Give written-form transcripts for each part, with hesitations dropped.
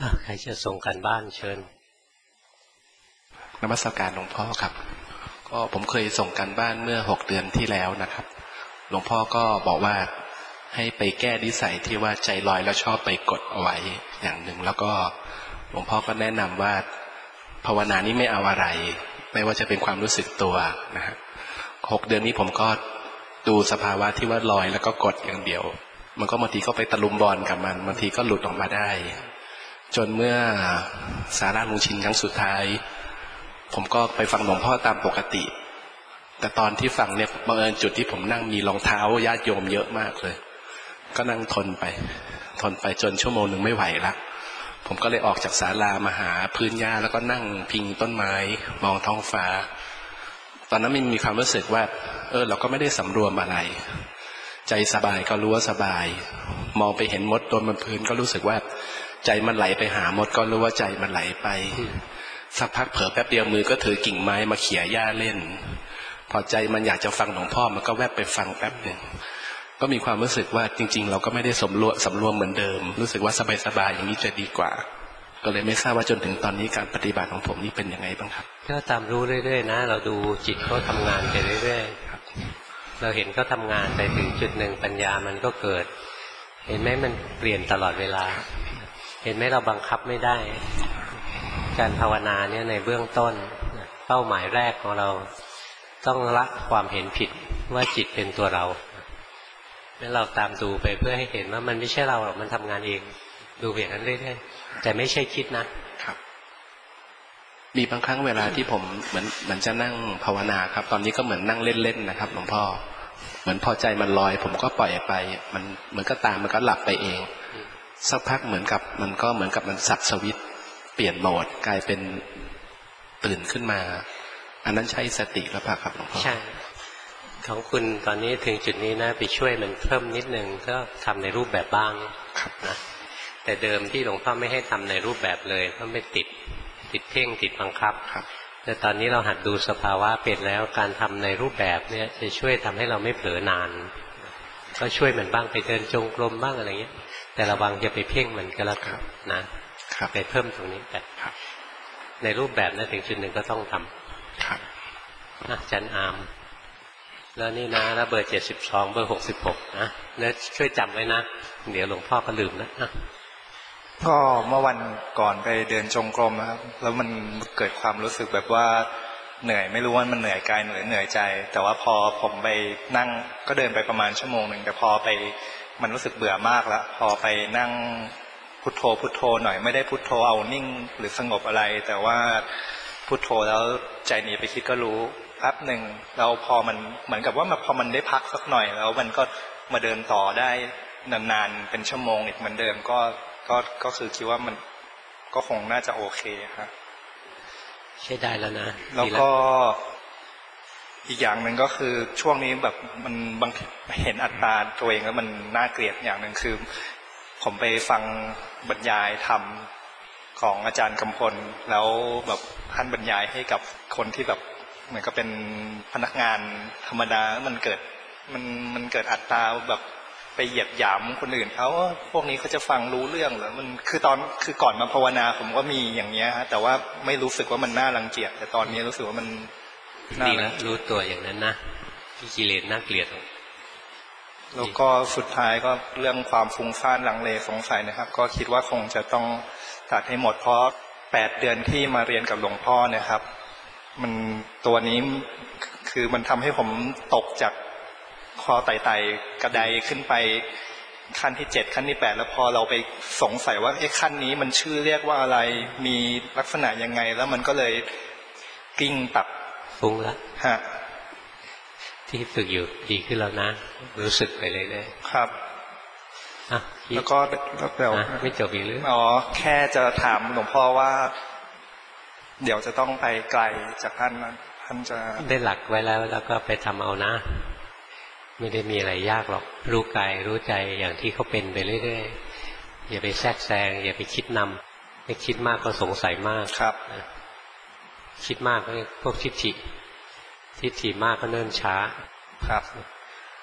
ใครจะส่งกันบ้านเชิญนมัสการหลวงพ่อครับก็ผมเคยส่งกันบ้านเมื่อ6 เดือนที่แล้วนะครับหลวงพ่อก็บอกว่าให้ไปแก้นิสัยที่ว่าใจลอยแล้วชอบไปกดเอาไว้อย่างหนึ่งแล้วก็หลวงพ่อก็แนะนำว่าภาวนานี้ไม่เอาอะไรไม่ว่าจะเป็นความรู้สึกตัวนะฮะ6 เดือนนี้ผมก็ดูสภาวะที่ว่าลอยแล้วก็กดอย่างเดียวมันก็บางทีก็ไปตะลุมบอลกับมันบางทีก็หลุดออกมาได้จนเมื่อสาราลุงชินครั้งสุดท้ายผมก็ไปฟังหลวงพ่อตามปกติแต่ตอนที่ฟังเนี่ยบังเอิญจุดที่ผมนั่งมีรองเท้าญาติโยมเยอะมากเลยก็นั่งทนไปจนชั่วโมงหนึ่งไม่ไหวละผมก็เลยออกจากศาลามาหาพื้นหญ้าแล้วก็นั่งพิงต้นไม้มองท้องฟ้าตอนนั้นมันมีความรู้สึกว่าเราก็ไม่ได้สำรวมอะไรใจสบายก็รู้ว่าสบายมองไปเห็นมดตัวบนพื้นก็รู้สึกว่าใจมันไหลไปหามดก็รู้ว่าใจมันไหลไปสักพักเผลอแป๊บเดียวมือก็ถือกิ่งไม้มาเขี่ยหญ้าเล่นพอใจมันอยากจะฟังหลวงพ่อมันก็แวบไปฟังแป๊บหนึ่งก็มีความรู้สึกว่าจริงๆเราก็ไม่ได้สำรวมเหมือนเดิมรู้สึกว่าสบายๆอย่างนี้จะดีกว่าก็เลยไม่ทราบว่าจนถึงตอนนี้การปฏิบัติของผมนี่เป็นยังไงบ้างครับก็ตามรู้เรื่อยๆนะเราดูจิตเขาทำงานไปเรื่อยๆครับเราเห็นเขาทำงานไปถึงจุดหนึ่งปัญญามันก็เกิดเห็นไหมมันเปลี่ยนตลอดเวลาเห็นไหมเราบังคับไม่ได้การภาวนาเนี่ยในเบื้องต้นเป้าหมายแรกของเราต้องละความเห็นผิดว่าจิตเป็นตัวเราแล้วเราตามดูไปเพื่อให้เห็นว่ามันไม่ใช่เราหรอกมันทำงานเองดูอย่างนั้นเรื่อยๆแต่ไม่ใช่คิดนะครับมีบางครั้งเวลาที่ผมเหมือนจะนั่งภาวนาครับตอนนี้ก็เหมือนนั่งเล่นๆนะครับหลวงพ่อเหมือนพอใจมันลอยผมก็ปล่อยไปมันเหมือนก็ตามมันก็หลับไปเองสักพักเหมือนกับมันสับสวิตช์เปลี่ยนโหมดกลายเป็นตื่นขึ้นมาอันนั้นใช้สติแล้วป่ะครับหลวงพ่อใช่ของคุณตอนนี้ถึงจุดนี้นะไปช่วยมันเพิ่มนิดนึงก็ทำในรูปแบบบ้างนะแต่เดิมที่หลวงพ่อไม่ให้ทำในรูปแบบเลยเพราะไม่ติดเพ่งติดบังคับแต่ตอนนี้เราหัดดูสภาวะเป็นแล้วการทำในรูปแบบเนี่ยจะช่วยทำให้เราไม่เผลอนานก็ช่วยมันบ้างไปเดินจงกรมบ้างอะไรเงี้ยแต่ระวังจะไปเพ่งมันก็แล้วกันนะไปเพิ่มตรงนี้แต่ในรูปแบบนั้นถึงจุดหนึ่งก็ต้องทำจันอามแล้วนี่นะแล้วเบอร์72เบอร์66นะแล้วช่วยจำไว้นะเดี๋ยวหลวงพ่อก็ลืมนะก็เมื่อวันก่อนไปเดินจงกรมนะครับแล้วมันเกิดความรู้สึกแบบว่าเหนื่อยไม่รู้ว่ามันเหนื่อยกายเหนื่อยใจแต่ว่าพอผมไปนั่งก็เดินไปประมาณชั่วโมงหนึ่งแต่พอไปมันรู้สึกเบื่อมากแล้วพอไปนั่งพุทโธหน่อยไม่ได้พุทโธเอานิ่งหรือสงบอะไรแต่ว่าพุทโธแล้วใจหนีไปคิดก็รู้แป๊บหนึ่งแล้วพอมันเหมือนกับว่าพอมันได้พักสักหน่อยแล้วมันก็มาเดินต่อได้นานๆเป็นชั่วโมงอีกเหมือนเดิมก็คือคิดว่ามันก็คงน่าจะโอเคครับใช้ได้แล้วนะแล้วก็อีกอย่างหนึ่งก็คือช่วงนี้แบบมันบางเห็นอัตตาตัวเองแล้วมันน่าเกลียดอย่างหนึ่งคือผมไปฟังบรรยายธรรมของอาจารย์กำพลแล้วแบบท่านบรรยายให้กับคนที่แบบเหมือนกับเป็นพนักงานธรรมดามันเกิดอัตตาแบบไปเหยียบหยามคนอื่นเขาพวกนี้เขาจะฟังรู้เรื่องหรือมันคือก่อนมาภาวนาผมก็มีอย่างเนี้ยฮะแต่ว่าไม่รู้สึกว่ามันน่ารังเกียจแต่ตอนนี้รู้สึกว่ามันดีแล้วรู้ตัวอย่างนั้นนะที่กิเลสน่าเกลียดแล้วก็สุดท้ายก็เรื่องความฟุ้งซ่านลังเลสงสัยนะครับก็คิดว่าคงจะต้องตัดให้หมดเพราะ8 เดือนที่มาเรียนกับหลวงพ่อเนี่ยครับมันตัวนี้คือมันทำให้ผมตกจากคอไต่กระไดขึ้นไปขั้นที่7ขั้นที่8แล้วพอเราไปสงสัยว่าขั้นนี้มันชื่อเรียกว่าอะไรมีลักษณะยังไงแล้วมันก็เลยกิ้งตับฟุ้งละฮะที่ฝึกอยู่ดีขึ้นแล้วนะรู้สึกไปเลยเลยครับแล้วก็เดี๋ยวไม่จบอีกหรือแค่จะถามหลวงพ่อว่าเดี๋ยวจะต้องไปไกลจากท่านจะได้หลักไว้แล้วก็ไปทำเอานะไม่ได้มีอะไรยากหรอกรู้กายรู้ใจอย่างที่เขาเป็นไปเรื่อยๆอย่าไปแทรกแซงอย่าไปคิดนำไม่คิดมากก็สงสัยมากครับคิดมากก็พวกทิฏฐิมากก็เนิ่นช้าครับ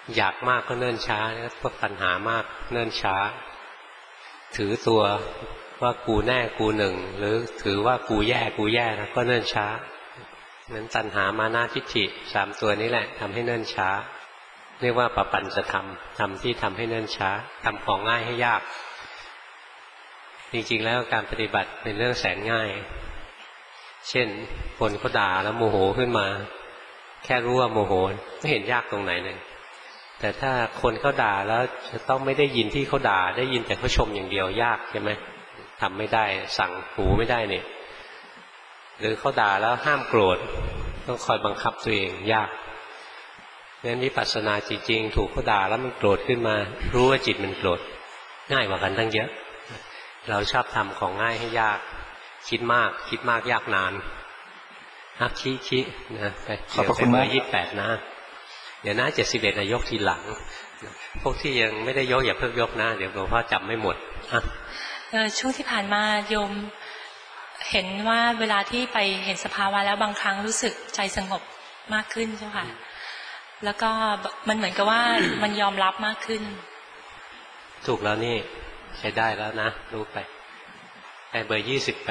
อยากมากก็เนิ่นช้าพวกตัณหามากเนิ่นช้าถือตัวว่ากูแน่กูหนึ่งหรือถือว่ากูแย่นะก็เนิ่นช้านั้นตัณหามานะทิฏฐิ3ตัวนี้แหละทำให้เนิ่นช้าเรียกว่าปปัญจะทำที่ทำให้เนิ่นช้าทำของง่ายให้ยากจริงๆแล้วการปฏิบัติเป็นเรื่องแสนง่ายเช่นคนเขาด่าแล้วโมโหขึ้นมาแค่รู้ว่าโมโหไม่เห็นยากตรงไหนเลยแต่ถ้าคนเขาด่าแล้วจะต้องไม่ได้ยินที่เขาด่าได้ยินแต่เขาชมอย่างเดียวยากใช่ไหมทำไม่ได้สั่งหูไม่ได้เนี่ยหรือเขาด่าแล้วห้ามโกรธต้องคอยบังคับตัวเองยากงั้นวิปัสสนาจริงๆถูกเขาด่าแล้วมันโกรธขึ้นมารู้ว่าจิตมันโกรธง่ายกว่ากันตั้งเยอะเราชอบทำของง่ายให้ยากคิดมากยากนานฮักคินะไปขอบคุณมาก28นะเดี๋ยวนะ71นะยกทีหลังพวกที่ยังไม่ได้ยกอย่าเพิ่งยกนะเดี๋ยวหลวงพ่อจำไม่หมดช่วงที่ผ่านมาโยมเห็นว่าเวลาที่ไปเห็นสภาวะแล้วบางครั้งรู้สึกใจสงบมากขึ้นเจ้าค่ะแล้วก็มันเหมือนกับว่ามันยอมรับมากขึ้นถูกแล้วนี่ใช้ได้แล้วนะรู้ไปเบอร์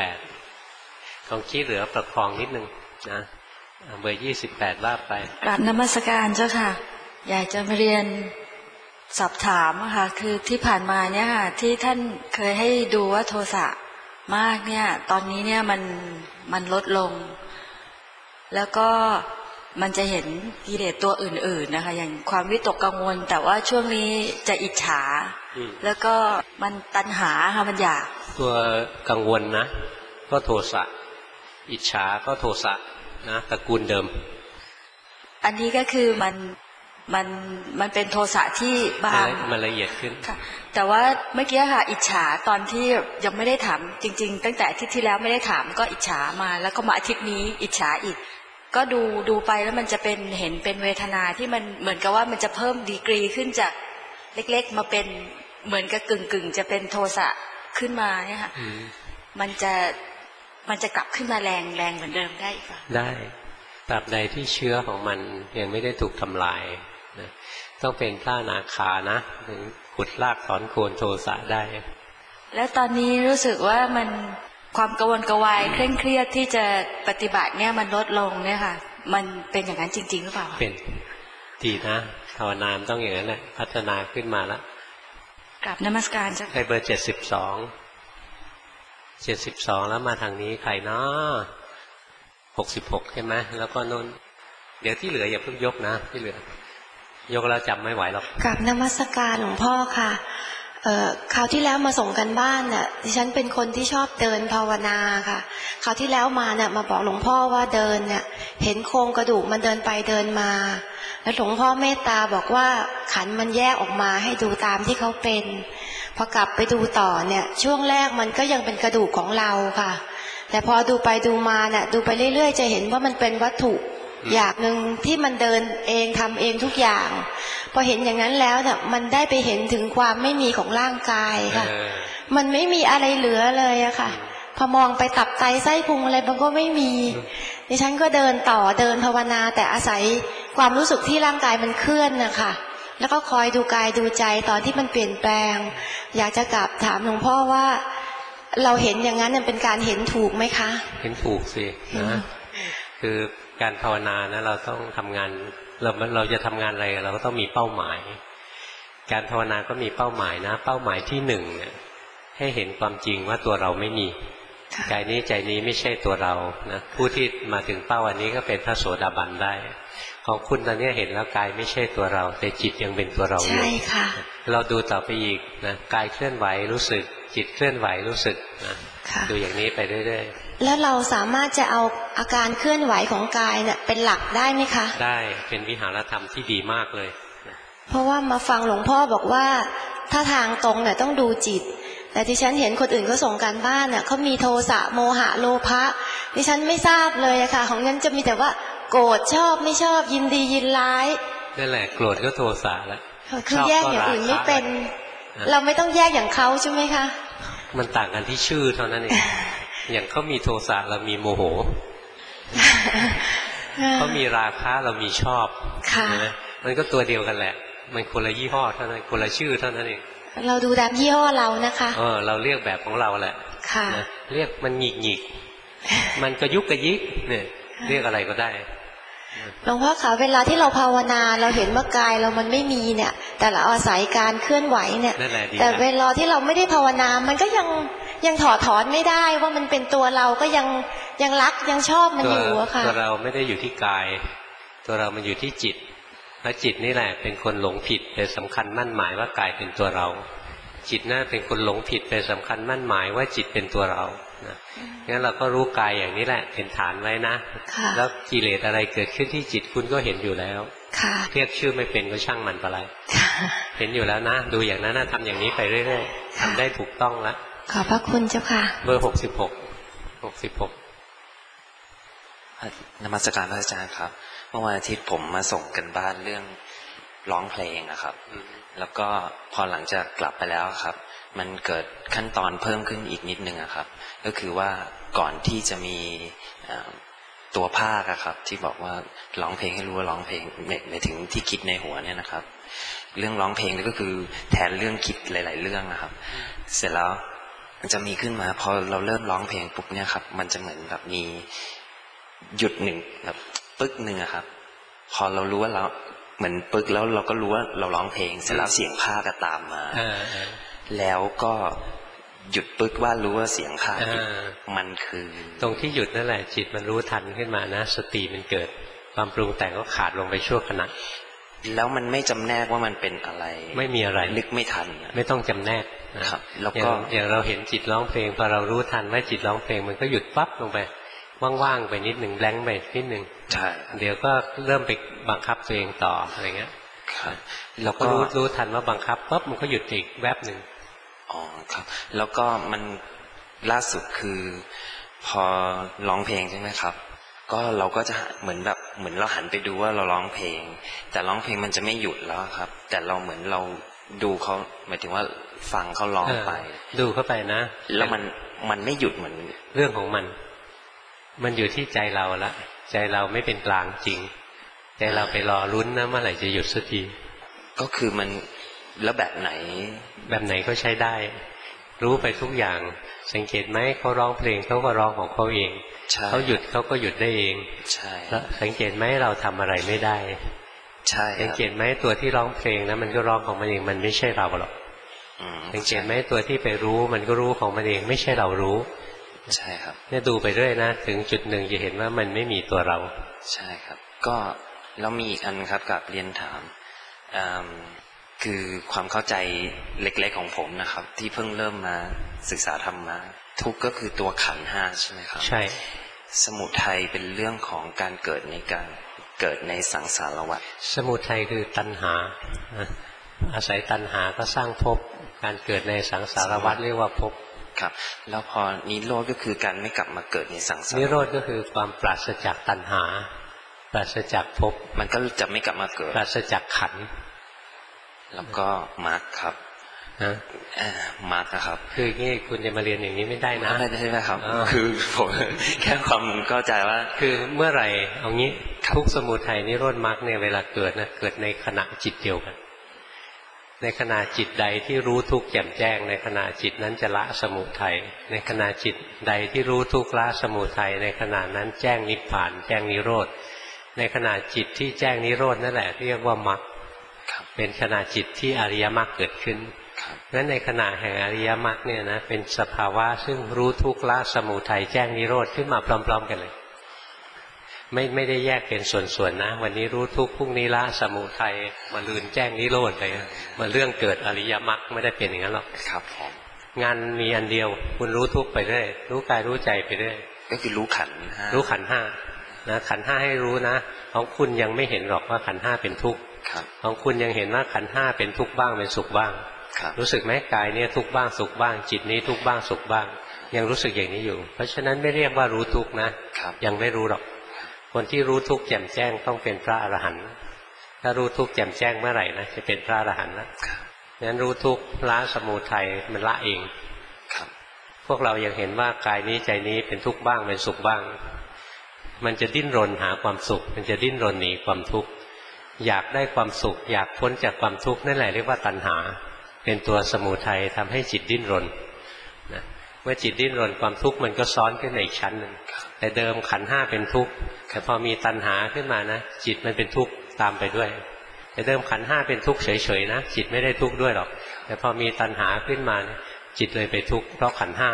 28ของขี้เหลือประคองนิดนึงนะเบอร์28ว่าไปกราบนมัสการเจ้าค่ะอยากจะมาเรียนสอบถามค่ะคือที่ผ่านมาเนี่ยค่ะที่ท่านเคยให้ดูว่าโทสะมากเนี่ยตอนนี้เนี่ยมันลดลงแล้วก็มันจะเห็นกิเลสตัวอื่นๆนะคะอย่างความวิตกกังวลแต่ว่าช่วงนี้จะอิจฉาแล้วก็มันตัณหาค่ะมันอยากตัวกังวลนะก็โทสะอิจฉาก็โทสะนะตระกูลเดิมอันนี้ก็คือมันเป็นโทสะที่บางมันละเอียดขึ้นค่ะแต่ว่าเมื่อกี้ค่ะอิจฉาตอนที่ยังไม่ได้ถามจริงๆตั้งแต่อาทิตย์ที่แล้วไม่ได้ถามก็อิจฉามาแล้วก็มาอาทิตย์นี้อิจฉาอีกก็ดูไปแล้วมันจะเป็นเห็นเป็นเวทนาที่มันเหมือนกับว่ามันจะเพิ่มดีกรีขึ้นจากเล็กๆมาเป็นเหมือนกับกึ่งจะเป็นโทสะขึ้นมาเนี่ยค่ะมันจะกลับขึ้นมาแรงเหมือนเดิมได้ป่ะได้ตราบใดที่เชื้อของมันยังไม่ได้ถูกทำลายนะต้องเป็นพระอนาคานะถึงขุดรากถอนโคนโทสะได้แล้วตอนนี้รู้สึกว่ามันความกังวลกวายเคร่งเครียดที่จะปฏิบัติเนี่ยมันลดลงเนี่ยค่ะมันเป็นอย่างนั้นจริงๆหรือเปล่าเป็นดีนะภาวนามต้องอย่างนั้นแหละพัฒนาขึ้นมาแล้วกราบนมัสการเจ้าเบอร์72แล้วมาทางนี้ใครเนาะ66ใช่ไหมแล้วก็นนเดี๋ยวที่เหลืออย่าเพิ่งยกนะที่เหลือยกแล้วจำไม่ไหวหรอกกราบนมัสการหลวงพ่อค่ะคราวที่แล้วมาส่งกันบ้านเนี่ยดิฉันเป็นคนที่ชอบเดินภาวนาค่ะคราวที่แล้วมาเนี่ยมาบอกหลวงพ่อว่าเดินเนี่ยเห็นโครงกระดูกมันเดินไปเดินมาแล้วหลวงพ่อเมตตาบอกว่าขันมันแยกออกมาให้ดูตามที่เขาเป็นพอกลับไปดูต่อเนี่ยช่วงแรกมันก็ยังเป็นกระดูกของเราค่ะแต่พอดูไปดูมาเนี่ยดูไปเรื่อยๆจะเห็นว่ามันเป็นวัตถุอย่างหนึ่งที่มันเดินเองทำเองทุกอย่างพอเห็นอย่างนั้นแล้วเนี่ยมันได้ไปเห็นถึงความไม่มีของร่างกายค่ะมันไม่มีอะไรเหลือเลยอะค่ะพอมองไปตับไตไส้พุงอะไรมันก็ไม่มีดิฉันก็เดินต่อเดินภาวนาแต่อาศัยความรู้สึกที่ร่างกายมันเคลื่อนนะคะแล้วก็คอยดูกายดูใจตอนที่มันเปลี่ยนแปลงอยากจะกลับถามหลวงพ่อว่าเราเห็นอย่างนั้นเป็นการเห็นถูกไหมคะเห็นถูกสินะคือการภาวนานะเราต้องทำงานเราจะทำงานอะไรเราก็ต้องมีเป้าหมายการภาวนาก็มีเป้าหมายนะเป้าหมายที่1เนี่ยให้เห็นความจริงว่าตัวเราไม่มีกายนี้ใจนี้ไม่ใช่ตัวเรานะผู้ที่มาถึงเป้าอันนี้ก็เป็นพระโสดาบันได้ของคุณตอนนี้เห็นแล้วกายไม่ใช่ตัวเราแต่จิตยังเป็นตัวเราอยู่ใช่ค่ะเราดูต่อไปอีกนะกายเคลื่อนไหวรู้สึกจิตเคลื่อนไหวรู้สึกนะดูอย่างนี้ไปเรื่อยๆแล้วเราสามารถจะเอาอาการเคลื่อนไหวของกายเนี่ยเป็นหลักได้ไหมคะได้เป็นวิหารธรรมที่ดีมากเลยเพราะว่ามาฟังหลวงพ่อบอกว่าถ้าทางตรงเนี่ยต้องดูจิตแต่ที่ฉันเห็นคนอื่นเขาส่งการบ้านเนี่ยเขามีโทสะโมหะโลภะดิฉันไม่ทราบเลยอะค่ะของฉันจะมีแต่ว่าโกรธชอบไม่ชอบยินดียินร้ายนั่นแหละโกรธก็โทสะแล้วคือแยกอย่างอื่นไม่เป็นเราไม่ต้องแยกอย่างเขาใช่ไหมคะมันต่างกันที่ชื่อเท่านั้นเองอย่างเขามีโทสะเรามีโมโหเขามีราคะเรามีชอบนะมันก็ตัวเดียวกันแหละมันคนละยี่ห้อเท่านั้นคนละชื่อเท่านั้นเองเราดูตามยี่ห้อเรานะคะเราเรียกแบบของเราแหละค่ะนะเรียกมันหงิกหงิกมันกระยุกกระยิกเนี่ยเรียกอะไรก็ได้หลวงพ่อคะเวลาที่เราภาวนาเราเห็นว่ากายเรามันไม่มีเนี่ยแต่เราอาศัยการเคลื่อนไหวเนี่ยแต่เวลาที่เราไม่ได้ภาวนามันก็ยังถอดถอนไม่ได้ว่ามันเป็นตัวเราก็ยังรักยังชอบมันอยู่อะค่ะตัวเราไม่ได้อยู่ที่กายตัวเรามันอยู่ที่จิตและจิตนี่แหละเป็นคนหลงผิดไปสำคัญมั่นหมายว่ากายเป็นตัวเราจิตน่าเป็นคนหลงผิดไปสำคัญมั่นหมายว่าจิตเป็นตัวเรานะงั้นเราก็รู้กายอย่างนี้แหละเป็นฐานไว้นะแล้วกิเลสอะไรเกิดขึ้นที่จิตคุณก็เห็นอยู่แล้วเรียกชื่อไม่เป็นก็ช่างมันไปเลยเห็นอยู่แล้วนะดูอย่างนั้นนะทำอย่างนี้ไปเรื่อยๆทำได้ถูกต้องแล้วขอบพระคุณเจ้าค่ะเบอร์66 นมัสการพระอาจารย์ครับเมื่อวันอาทิตย์ผมมาส่งกันบ้านเรื่องร้องเพลงนะครับแล้วก็พอหลังจากกลับไปแล้วครับมันเกิดขั้นตอนเพิ่มขึ้นอีกนิดนึงครับก็คือว่าก่อนที่จะมีตัวภาคครับที่บอกว่าร้องเพลงให้รู้ว่าร้องเพลงในถึงที่คิดในหัวเนี่ยนะครับเรื่องร้องเพลงนี่ก็คือแทนเรื่องคิดหลายๆเรื่องนะครับเสร็จแล้วมันจะมีขึ้นมาพอเราเริ่มร้องเพลงปุ๊บเนี่ยครับมันจะเหมือนแบบมีหยุดหนึ่งแบบปึ๊กหนึ่งครับพอเรารู้ว่าเราเหมือนปึ๊กแล้วเราก็รู้ว่าเราร้องเพลงเสร็จแล้วเสียงภาคก็ตามมาแล้วก็หยุดปึ๊กว่ารู้ว่าเสียงภาคมันคือตรงที่หยุดนั่นแหละจิตมันรู้ทันขึ้นมานะสติมันเกิดความปรุงแต่งก็ขาดลงไปชั่วขณะแล้วมันไม่จำแนกว่ามันเป็นอะไรไม่มีอะไรนึกไม่ทันไม่ต้องจำแนกนะครับแล้วก็อย่างเราเห็นจิตร้องเพลงพอเรารู้ทันว่าจิตร้องเพลงมันก็หยุดปั๊บลงไปว่างๆไปนิดหนึ่งแบงค์ไปนิดหนึ่งใช่เดี๋ยวก็เริ่มไปบังคับตัวเองต่ออะไรเงี้ยครับแล้วก็รู้ทันว่าบังคับปั๊บมันก็หยุดอีกแวบหนึ่งอ๋อครับแล้วก็มันล่าสุดคือพอร้องเพลงใช่ไหมครับก็เราก็จะเหมือนเราหันไปดูว่าเราร้องเพลงแต่ร้องเพลงมันจะไม่หยุดแล้วครับแต่เราเหมือนเราดูเขาหมายถึงว่าฟังเขาร้องไปดูเข้าไปนะแล้วมันไม่หยุดเหมือนเรื่องของมันอยู่ที่ใจเราละใจเราไม่เป็นกลางจริงใจเราไปรอลุ้นนะเมื่อไหร่จะหยุดสักทีก็คือมันแล้วแบบไหนก็ใช้ได้รู้ไปทุกอย่างสังเกตไหมเขาร้องเพลงเขาก็ร้องของเขาเองเขาหยุดเขาก็หยุดได้เองใช่แล้วสังเกตไหมเราทำอะไรไม่ได้ใช่สังเกตไหมตัวที่ร้องเพลงนะมันก็ร้องของมันเองมันไม่ใช่เราหรอกสังเกตไหมตัวที่ไปรู้มันก็รู้ของมันเองไม่ใช่เรารู้ใช่ครับเนี่ยดูไปเรื่อยนะถึงจุดหนึ่งจะเห็นว่ามันไม่มีตัวเราใช่ครับก็แล้วมีอีกอันครับกับเรียนถามคือความเข้าใจเล็กๆของผมนะครับที่เพิ่งเริ่มมาศึกษาธรรมะทุกข์ก็คือตัวขันธ์ห้าใช่ไหมครับใช่สมุทัยเป็นเรื่องของการเกิดในสังสารวัฏสมุทัยคือตัณหาอาศัยตัณหาก็สร้างภพการเกิดในสังสารวัฏเรียกว่าภพครับแล้วพอนิโรธก็คือการไม่กลับมาเกิดในสังสารนิโรธก็คือความปราศจากตัณหาปราศจากภพมันก็จะไม่กลับมาเกิดปราศจากขันธ์แล้วก็มรรคครับมรรคครับคืองี้คุณจะมาเรียนอย่างนี้ไม่ได้นะไม่ได้ใช่ไหมครับคือผมแค่ความเข้าใจว่าคือเมื่อไหร่เอางี้ทุกสมุทัยนิโรธมรรคเนี่ยเวลาเกิดนะเกิดในขณะจิตเดียวกันในขณะจิตใดที่รู้ทุกข์แจ่มแจ้งในขณะจิตนั้นจะละสมุทัยในขณะจิตใดที่รู้ทุกข์ละสมุทัยในขณะนั้นแจ้งนิพพานแจ้งนิโรธในขณะจิตที่แจ้งนิโรธนั่นแหละเรียกว่ามรรคเป็นขณะจิตที่อริยมรรคเกิดขึ้นนั้นในขณะแห่งอริยมรรคเนี่ยนะเป็นสภาวะซึ่งรู้ทุกข์ละสมุทัยแจ้งนิโรธขึ้นมาพร้อมๆกันเลยไม่ได้แยกเป็นส่วนๆนะวันนี้รู้ทุกข์พรุ่งนี้ละสมุทัยมาลืนแจ้งนิโรธไปมาเรื่องเกิดอริยมรรคไม่ได้เป็นอย่างนั้นหรอกครับผมงานมีอันเดียวคุณรู้ทุกข์ไปเรื่อยรู้กายรู้ใจไปเรื่อยก็คือรู้ขันธ์รู้ขันธ์ห้านะขันธ์ห้าให้รู้นะของคุณยังไม่เห็นหรอกว่าขันธ์ห้าเป็นทุกข์ของคุณยังเห็นว่าขันธ์ห้าเป็นทุกข์บ้างเป็นสุขบ้างรู้สึกไหมกายเนี่ยทุกข์บ้างสุขบ้างจิตนี้ทุกข์บ้างสุขบ้างยังรู้สึกอย่างนี้อยู่เพราะฉะนั้นไม่เรียกว่ารู้ทุกข์นะยังไม่รู้หรอกคนที่รู้ทุกข์แจ่มแจ้งต้องเป็นพระอรหันต์ถ้ารู้ทุกข์แจ่มแจ้งเมื่อไหร่นะจะเป็นพระอรหันต์แล้วงั้นรู้ทุกข์ละสมุทัยมันละเองพวกเรายังเห็นว่ากายนี้ใจนี้เป็นทุกข์บ้างเป็นสุขบ้างมันจะดิ้นรนหาความสุขมันจะดิ้นรนหนีความทุกข์อยากได้ความสุขอยากพ้นจากความทุกข์นั่นแหละเรียกว่าตัณหาเป็นตัวสมุทัยทำให้จิตดิ้นรนนะเมื่อจิตดิ้นรนความทุกข์มันก็ซ้อนขึ้นในอีกชั้นหนึ่งแต่เดิมขันธ์ห้าเป็นทุกข์แต่พอมีตัณหาขึ้นมานะจิตมันเป็นทุกข์ตามไปด้วยแต่เดิมขันธ์ห้าเป็นทุกข์เฉยๆนะจิตไม่ได้ทุกข์ด้วยหรอกแต่พอมีตัณหาขึ้นมาจิตเลยไปทุกข์เพราะขันธ์ห้า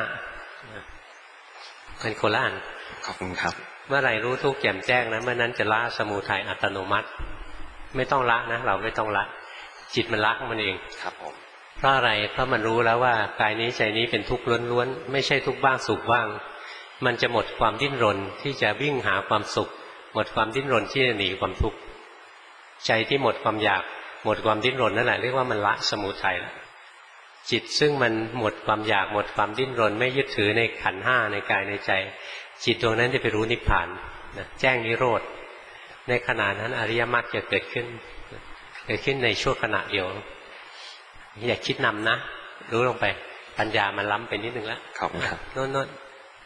เป็นคนละอันขอบคุณครับเมื่อไหร่รู้ทุกข์แจ่มแจ้งนะเมื่อนั้นจะละสมุทัยอัตโนมัติไม่ต้องละนะเราไม่ต้องละจิตมันละมันเองครับผมเพราะอะไรเพราะมันรู้แล้วว่ากายนี้ใจนี้เป็นทุกข์ล้วนๆไม่ใช่ทุกข์บ้างสุขบ้างมันจะหมดความดิ้นรนที่จะวิ่งหาความสุขหมดความดิ้นรนที่จะหนีความทุกข์ใจที่หมดความอยากหมดความดิ้นรนนั่นแหละเรียกว่ามันละสมุทัยแล้วจิตซึ่งมันหมดความอยากหมดความดิ้นรนไม่ยึดถือในขันธ์ห้าในกายในใจจิตดวงนั้นจะไปรู้นิพพานแจ้งนิโรธในขณะนั้นอริยมรรคจะเกิดขึ้นในชั่วขณะเดียวอย่าคิดนำนะรู้ลงไปปัญญามันล้ำไปนิดนึงแล้วขอบคุณครับโน่น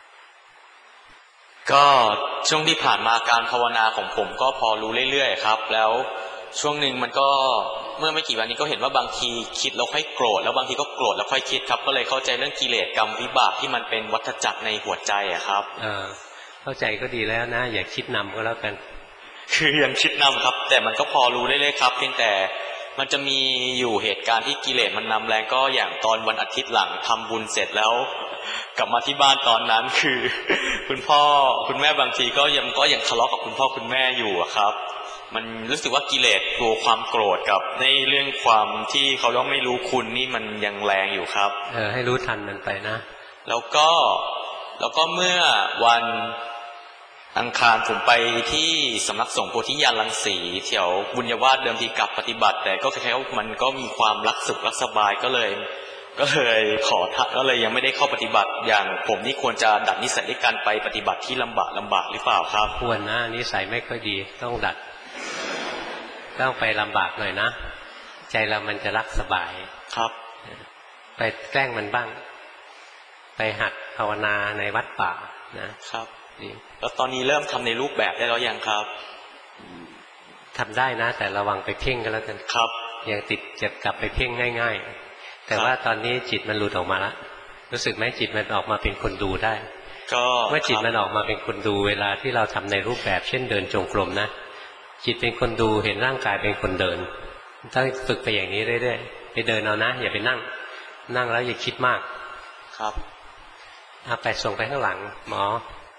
ก็ช่วงที่ผ่านมาการภาวนาของผมก็พอรู้เรื่อยๆครับแล้วช่วงหนึ่งมันก็เมื่อไม่กี่วันนี้ก็เห็นว่าบางทีคิดแล้วค่อยโกรธแล้วบางทีก็โกรธแล้วค่อยคิดครับก็เลยเข้าใจเรื่องกิเลสกรรมวิบากที่มันเป็นวัฏจักรในหัวใจอะครับเข้าใจก็ดีแล้วนะอย่าคิดนำก็แล้วกันคือยังคิดนำครับแต่มันก็พอรู้เรื่อยๆครับเพียงแต่มันจะมีอยู่เหตุการณ์ที่กิเลสมันนำแรงก็อย่างตอนวันอาทิตย์หลังทำบุญเสร็จแล้วกลับมาที่บ้านตอนนั้นคือคุณพ่อคุณแม่บางทีก็ยังทะเลาะกับคุณพ่อคุณแม่อยู่ครับมันรู้สึกว่ากิเลสตัวความโกรธกับในเรื่องความที่เขาต้องไม่รู้คุณนี่มันยังแรงอยู่ครับให้รู้ทันมันไปนะแล้วก็เมื่อวันอังคารผมไปที่สำนักสงฆ์โพธิญาณรังสีแถวบุญญาวาสเดิมทีกลับปฏิบัติแต่ก็แค่มันก็มีความรักสุขรักสบายก็เลยก็เลยยังไม่ได้เข้าปฏิบัติอย่างผมนี่ควรจะดัดนิสัยด้วยการไปปฏิบัติที่ลำบากหรือเปล่าครับควรนะนิสัยไม่ค่อยดีต้องดัดต้องไปลำบากหน่อยนะใจเรามันจะรักสบายครับไปแกล้งมันบ้างไปหัดภาวนาในวัดป่านะครับแล้วตอนนี้เริ่มทำในรูปแบบได้แล้วยังครับทำได้นะแต่ระวังไปเพ่งกันแล้วกันครับยังติดเจ็บกลับไปเพ่งง่ายๆแต่ว่าตอนนี้จิตมันหลุดออกมาแล้วรู้สึกไหมจิตมันออกมาเป็นคนดูได้ก็เมื่อจิตมันออกมาเป็นคนดูเวลาที่เราทำในรูปแบบเช่นเดินจงกรมนะจิตเป็นคนดูเห็นร่างกายเป็นคนเดินต้องฝึกไปอย่างนี้เรื่อยๆไปเดินเอานะอย่าไปนั่งแล้วอย่าคิดมากครับไปส่งไปข้างหลังหมอ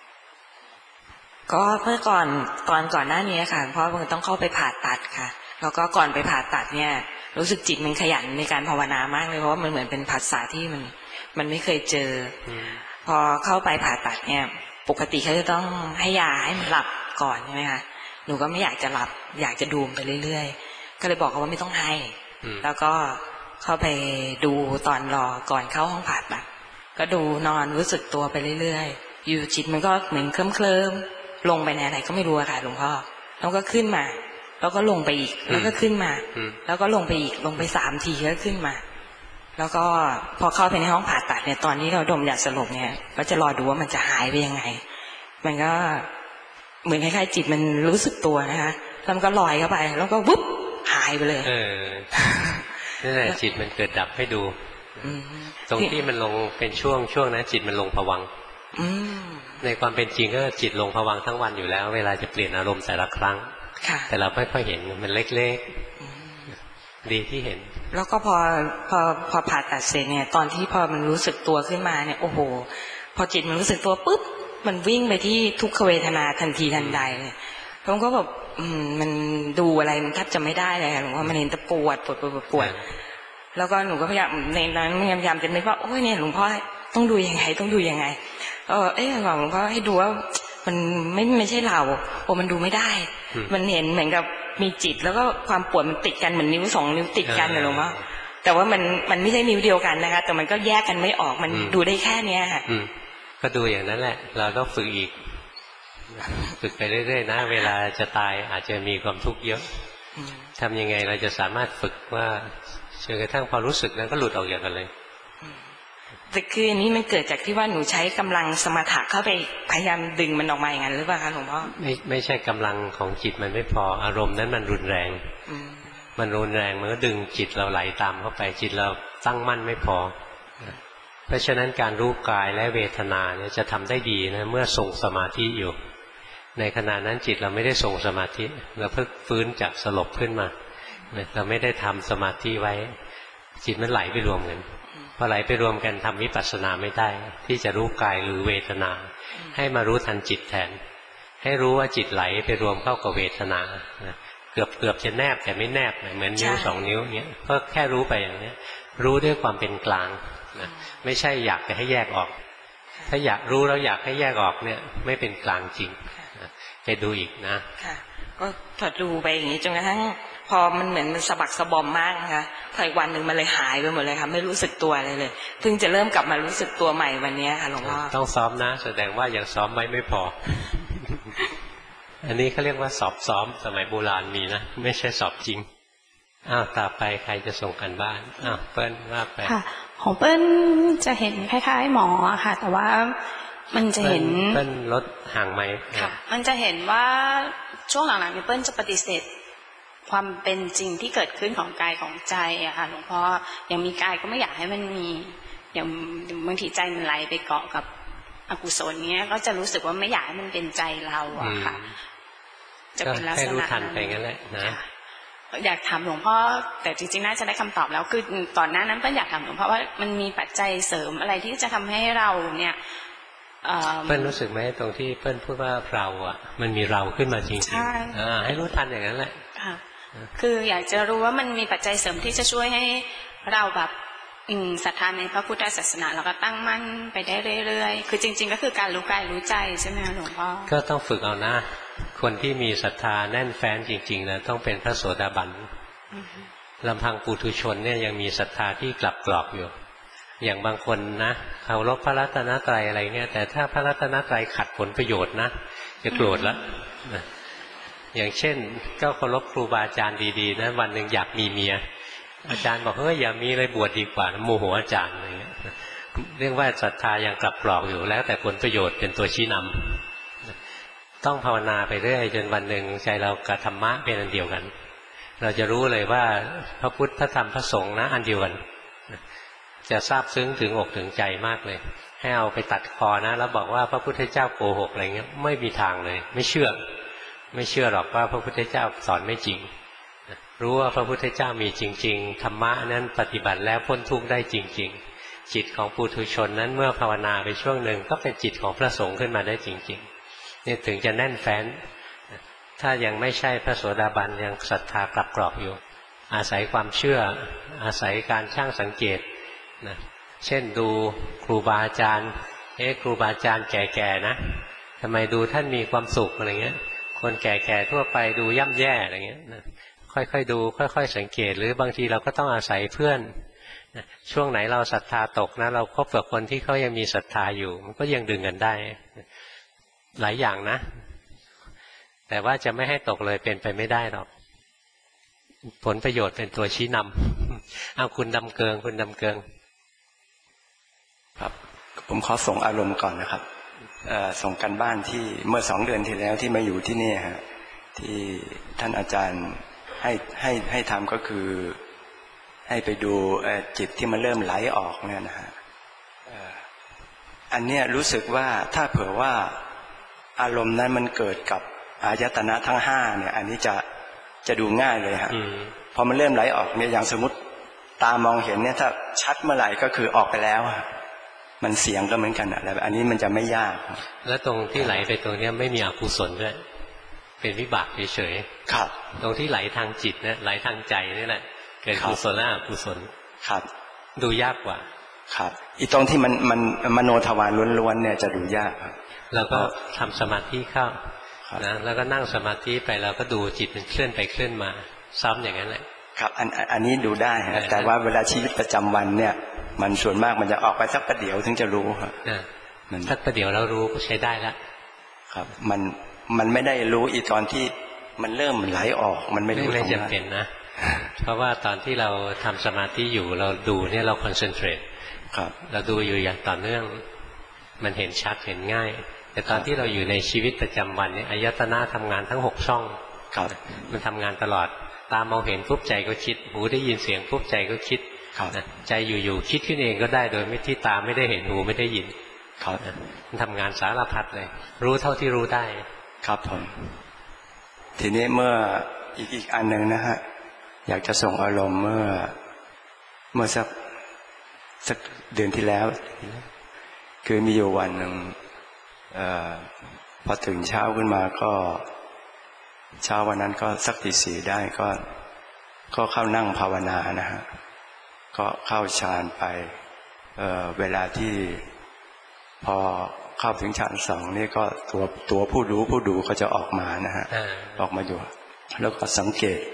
ก็เมื่อก่อนหน้านี้ค่ะเพราะมันต้องเข้าไปผ่าตัดค่ะแล้วก็ก่อนไปผ่าตัดเนี่ยรู้สึกจิตมันขยันในการภาวนามากเลยเพราะว่ามันเหมือนเป็นภาษาที่มันไม่เคยเจอพอเข้าไปผ่าตัดเนี่ยปกติเขาจะต้องให้ยาให้มันหลับก่อนใช่ไหมคะหนูก็ไม่อยากจะหลับอยากจะดูไปเรื่อยๆก็เลยบอกเขาว่าไม่ต้องให้แล้วก็เข้าไปดูตอนรอก่อนเข้าห้องผ่าตัดก็ดูนอนรู้สึกตัวไปเรื่อยๆอยู่จิตมันก็เหมือนเคลิ้มลงไปในอะไรก็ไม่รู้อะค่ะหลวงพ่อแล้วก็ขึ้นมาแล้วก็ลงไปอีกแล้วก็ขึ้นมาแล้วก็ลงไปอีกลงไป3 ทีก็ขึ้นมาแล้วก็พอเข้าไปในห้องผ่าตัดเนี่ยตอนนี้เราดมยาสลบเนี่ยก็จะรอดูว่ามันจะหายไปยังไงมันก็เหมือนคล้ายๆจิตมันรู้สึกตัวนะคะแล้วมันก็ลอยเข้าไปแล้วก็วุ๊บหายไปเลยนั่นแหละจิตมันเกิดดับให้ดูตรงที่มันลงเป็นช่วงนะจิตมันลงภวังค์ในความเป็นจริงก็จิตลงภวังค์ทั้งวันอยู่แล้วเวลาจะเปลี่ยนอารมณ์แต่ละครั้งแต่เราไม่ค่อยเห็นมันเล็กๆดีที่เห็นแล้วก็พอผ่าตัดเสร็จเนี่ยตอนที่พอมันรู้สึกตัวขึ้นมาเนี่ยโอ้โหพอจิตมันรู้สึกตัวปุ๊บมันวิ่งไปที่ทุกขเวทนาทันทีทันใดเลยผมก็แบบมันดูอะไรมันแทบจะไม่ได้เลยหลวงพ่อมันเห็นแต่ปวดแล้วก็หนูก็พยายามในนั้นพยายามจะนึกว่าโอ้ยเนี่ยหลวงพ่อต้องดูยังไงหลวงพ่อให้ดูว่ามันไม่ใช่เราโอ้มันดูไม่ได้มันเห็นเหมือนกับมีจิตแล้วก็ความปวดมันติดกันเหมือนนิ้ว2 นิ้วติดกันเลยหลวงพ่อแต่ว่ามันไม่ใช่นิ้วเดียวกันนะคะแต่มันก็แยกกันไม่ออกมันดูได้แค่เนี้ยค่ะก็ดูอย่างนั้นแหละเราต้องฝึกอีกฝึกไปเรื่อยๆนะเวลาจะตายอาจจะมีความทุกข์เยอะทำยังไงเราจะสามารถฝึกว่าจนกระทั่งพอรู้สึกนั้นก็หลุดออกจากกันเลยแต่คืออันนี้มันเกิดจากที่ว่าหนูใช้กำลังสมถะเข้าไปพยายามดึงมันออกมาอย่างนั้นหรือเปล่าคะหลวงพ่อไม่ใช่กำลังของจิตมันไม่พออารมณ์นั้นมันรุนแรงมันก็ดึงจิตเราไหลตามเข้าไปจิตเราตั้งมั่นไม่พอเพราะฉะนั้นการรู้กายและเวทนาเนี่ยจะทำได้ดีนะเมื่อทรงสมาธิอยู่ในขณะนั้นจิตเราไม่ได้ทรงสมาธิเราเพิ่งฟื้นจากสลบขึ้นมาเราไม่ได้ทำสมาธิไว้จิตมันไหลไปรวมกันพอไหลไปรวมกันทำวิปัสสนาไม่ได้ที่จะรู้กายหรือเวทนาให้มารู้ทันจิตแทนให้รู้ว่าจิตไหลไปรวมเข้ากับเวทนาเกือบจะแนบแต่ไม่แนบเหมือนนิ้ว2 นิ้วเนี้ยก็แค่รู้ไปอย่างนี้รู้ด้วยความเป็นกลางไม่ใช่อยากจะให้แยกออกถ้าอยากรู้แล้วอยากให้แยกออกเนี่ยไม่เป็นกลางจริงไปดูอีกนะค่ะก็ถอดดูไปอย่างนี้จนกระทั่งพอมันเหมือนมันสะบักสะบอมมากนะคะพออีกวันหนึ่งมันเลยหายไปหมดเลยค่ะไม่รู้สึกตัวเลยเพิ่งจะเริ่มกลับมารู้สึกตัวใหม่วันนี้ค่ะหลวงพ่อต้องซ้อมนะแสดงว่ายังซ้อมไม่พอ อันนี้เขาเรียกว่าสอบซ้อมสมัยโบราณมีนะไม่ใช่สอบจริงต่อไปใครจะส่งกันบ้านเปิ้ลว่าไปค่ะของเปิ้ลจะเห็นคล้ายๆหมอค่ะแต่ว่ามันจะเห็นเปิ้ลลดห่างไหมค่ะมันจะเห็นว่าช่วงหลังๆเปิ้ลจะปฏิเสธความเป็นจริงที่เกิดขึ้นของกายของใจอะค่ะหลวงพ่อยังมีกายก็ไม่อยากให้มันมีอย่างบางทีใจมันไหลไปเกาะกับอกุศลเนี้ยก็จะรู้สึกว่าไม่อยากให้มันเป็นใจเราอะค่ะจะเป็นลักษณะให้รู้ทันไปงั้นแหละนะอยากถามหลวงพ่อแต่จริงๆน่าจะได้คำตอบแล้วคือก่อนหน้านั้นเปิ้ลอยากถามหลวงพ่อว่ามันมีปัจจัยเสริมอะไรที่จะทำให้เราเนี่ยเปิ้ลรู้สึกไหมตรงที่เปิ้ลพูดว่าเราอ่ะมันมีเราขึ้นมาจริงๆให้รู้ทันอย่างนั้นแหละคืออยากจะรู้ว่ามันมีปัจจัยเสริมที่จะช่วยให้เราแบบศรัทธาในพระพุทธศาสนาแล้วก็ตั้งมั่นไปได้เรื่อยๆคือจริงๆก็คือการรู้กายรู้ใจใช่ไหมคะหลวงพ่อก็ต้องฝึกเอานะคนที่มีศรัทธาแน่นแฟ้นจริงๆนะต้องเป็นพระโสดาบันลำพังปุถุชนเนี่ยยังมีศรัทธาที่กลับกรอกอยู่อย่างบางคนนะเคารพพระรัตนตรัยอะไรเนี่ยแต่ถ้าพระรัตนตรัยขัดผลประโยชน์นะจะโกรธแล้วอย่างเช่นก็เคารพครูบาอาจารย์ดีๆนะวันหนึ่งอยากมีเมียอาจารย์บอกเฮ้ยอย่ามีเลยบวชดีกว่าโมโหอาจารย์อะไรเงี้ยเรียกว่าศรัทธายังกลับกรอกอยู่แล้วแต่ผลประโยชน์เป็นตัวชี้นำต้องภาวนาไปเรื่อยจนวันหนึ่งใจเรากับธรรมะเป็นอันเดียวกันเราจะรู้เลยว่าพระพุทธพระธรรมพระสงฆ์นะอันเดียวกันจะซาบซึ้งถึงอกถึงใจมากเลยให้เอาไปตัดคอนะแล้วบอกว่าพระพุทธเจ้าโกหกอะไรเงี้ยไม่มีทางเลยไม่เชื่อหรอกว่าพระพุทธเจ้าสอนไม่จริงรู้ว่าพระพุทธเจ้ามีจริงๆธรรมะนั้นปฏิบัติแล้วพ้นทุกข์ได้จริงๆจิตของปุถุชนนั้นเมื่อภาวนาไปช่วงหนึ่งก็เป็นจิตของพระสงฆ์ขึ้นมาได้จริงๆนี่ถึงจะแน่นแฟ้นถ้ายังไม่ใช่พระโสดาบันยังศรัทธากลับกรอกอยู่อาศัยความเชื่ออาศัยการช่างสังเกตนะเช่นดูครูบาอาจารย์ครูบาอาจารย์แก่ๆนะทำไมดูท่านมีความสุขอะไรเงี้ยคนแก่ๆทั่วไปดูย่ำแย่อะไรเงี้ยนะค่อยๆดูค่อยๆสังเกตหรือบางทีเราก็ต้องอาศัยเพื่อนช่วงไหนเราศรัทธาตกนะเราคบกับคนที่เขายังมีศรัทธาอยู่มันก็ยังดึงกันได้หลายอย่างนะแต่ว่าจะไม่ให้ตกเลยเป็นไปไม่ได้หรอกผลประโยชน์เป็นตัวชี้นำเอาคุณดำเกิงครับผมขอส่งอารมณ์ก่อนนะครับส่งกันบ้านที่เมื่อ2 เดือนที่แล้วที่มาอยู่ที่นี่ฮะที่ท่านอาจารย์ให้ทำก็คือให้ไปดูจิตที่มันเริ่มไหลออกเนี่ยนะฮะอันเนี้ยรู้สึกว่าถ้าเผื่อว่าอารมณ์นั้นมันเกิดกับอายตนะทั้ง5เนี่ยอันนี้จะดูง่ายเลยฮะพอมันเริ่มไหลออกเนี่ยอย่างสมมติตามองเห็นเนี่ยถ้าชัดเมื่อไหร่ก็คือออกไปแล้วมันเสียงก็เหมือนกันอะไรแบบอันนี้มันจะไม่ยากแล้วตรงที่ไหลไปตรงนี้ไม่มีอกุศลด้วยเป็นวิบากเฉยๆครับตรงที่ไหลทางจิตเนี่ยไหลทางใจนี่แหละเกิดกุศลและอกุศลครับดูยากกว่าครับอีตรงที่มันมโนทวารล้วนๆเนี่ยจะดูยากครับแล้วก็ทำสมาธิเข้านะแล้วก็นั่งสมาธิไปแล้วก็ดูจิตมันเคลื่อนไปเคลื่อนมาซ้ำอย่างนั้นแหละครับอันนี้ดูได้ฮะแต่ว่าเวลาชีวิตประจำวันเนี่ยมันส่วนมากมันจะออกไปสักประเดี๋ยวถึงจะรู้ครับสักประเดี๋ยวแล้วรู้ก็ใช้ได้แล้วครับมันไม่ได้รู้อีตอนที่มันเริ่มไหลออกมันไม่จำเป็นนะเพราะว่าตอนที่เราทำสมาธิอยู่เราดูเนี่ยเราคอนเซนเทรตเราดูอยู่อย่างต่อเนื่องมันเห็นชัดเห็นง่ายแต่ตอนที่เราอยู่ในชีวิตประจำวันเนี่ยอายตนะทำงานทั้ง6 ช่องมันทำงานตลอดตามองเห็นปุ๊บใจก็คิดหูได้ยินเสียงปุ๊บใจก็คิดใจอยู่ๆคิดขึ้นเองก็ได้โดยไม่ที่ตาไม่ได้เห็นหูไม่ได้ยินมันทำงานสารพัดเลยรู้เท่าที่รู้ได้ครับผมทีนี้เมื่ออีกอันหนึ่งนะฮะอยากจะส่งอารมณ์เมื่อสักเดือนที่แล้วคือมีอยู่วันหนึ่งพอตื่นเช้าขึ้นมาก็เช้าวันนั้นก็สักตี 4ได้ก็เข้านั่งภาวนานะฮะก็เข้าฌานไปเวลาที่พอเข้าถึงฌาน 2นี่ก็ตัวผู้รู้ผู้ดูก็จะออกมานะฮะออกมาอยู่แล้วก็สังเกต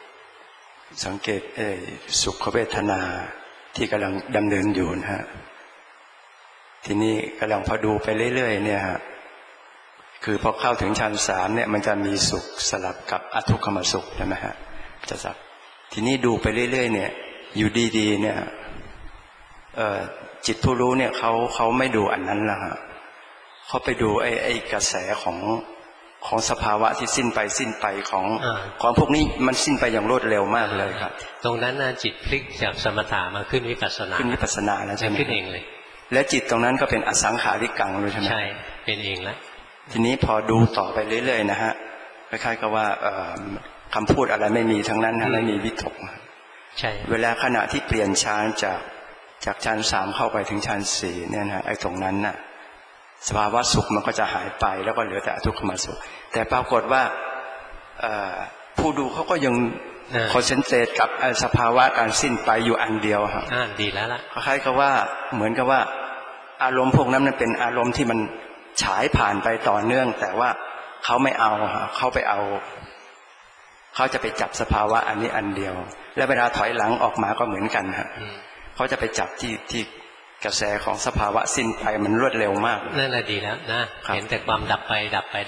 สุขเวทนาที่กำลังดำเนินอยู่นะฮะทีนี้กำลังพอดูไปเรื่อยๆเนี่ยฮะคือพอเข้าถึงฌาน 3เนี่ยมันจะมีสุขสลับกับอทุกขมสุขใช่ไหมฮะจะสับทีนี้ดูไปเรื่อยๆเนี่ยอยู่ดีๆเนี่ยจิตผู้รู้เนี่ยเขาไม่ดูอันนั้นละฮะเขาไปดูไอ้กระแสของสภาวะที่สิ้นไปของพวกนี้มันสิ้นไปอย่างรวดเร็วมากเลยครับตรงนั้นนะจิตพลิกจากสมถะมาขึ้นวิปัสสนาแล้วใช่ไหมขึ้นเองเลยและจิตตรงนั้นก็เป็นอสังขาริกังเลยใช่ไหมใช่เป็นเองแล้วทีนี้พอดูต่อไปเรื่อยๆนะฮะคล้ายๆกับว่าคำพูดอะไรไม่มีทั้งนั้นไม่มีวิตกใช่เวลาขณะที่เปลี่ยนฌานจากฌาน 3เข้าไปถึงฌาน 4เนี่ยนะไอ้ตรงนั้นน่ะสภาวะสุขมันก็จะหายไปแล้วก็เหลือแต่อทุกขมสุขแต่ปรากฏว่าผู้ดูเขาก็ยังคอนเซนเทรตกับสภาวะการสิ้นไปอยู่อันเดียวครับดีแล้วล่ะคล้ายๆกับว่าเหมือนกับว่าอารมณ์พวกนั้นมันเป็นอารมณ์ที่มันฉายผ่านไปต่อเนื่องแต่ว่าเขาไม่เอาเขาไปเอาเขาจะไปจับสภาวะอันนี้อันเดียวและเวลาถอยหลังออกมาก็เหมือนกันฮะเขาจะไปจับที่กระแสของสภาวะสิ้นไปมันรวดเร็วมากนั่นแหละดีแล้วนะเห็นแต่ความดับไป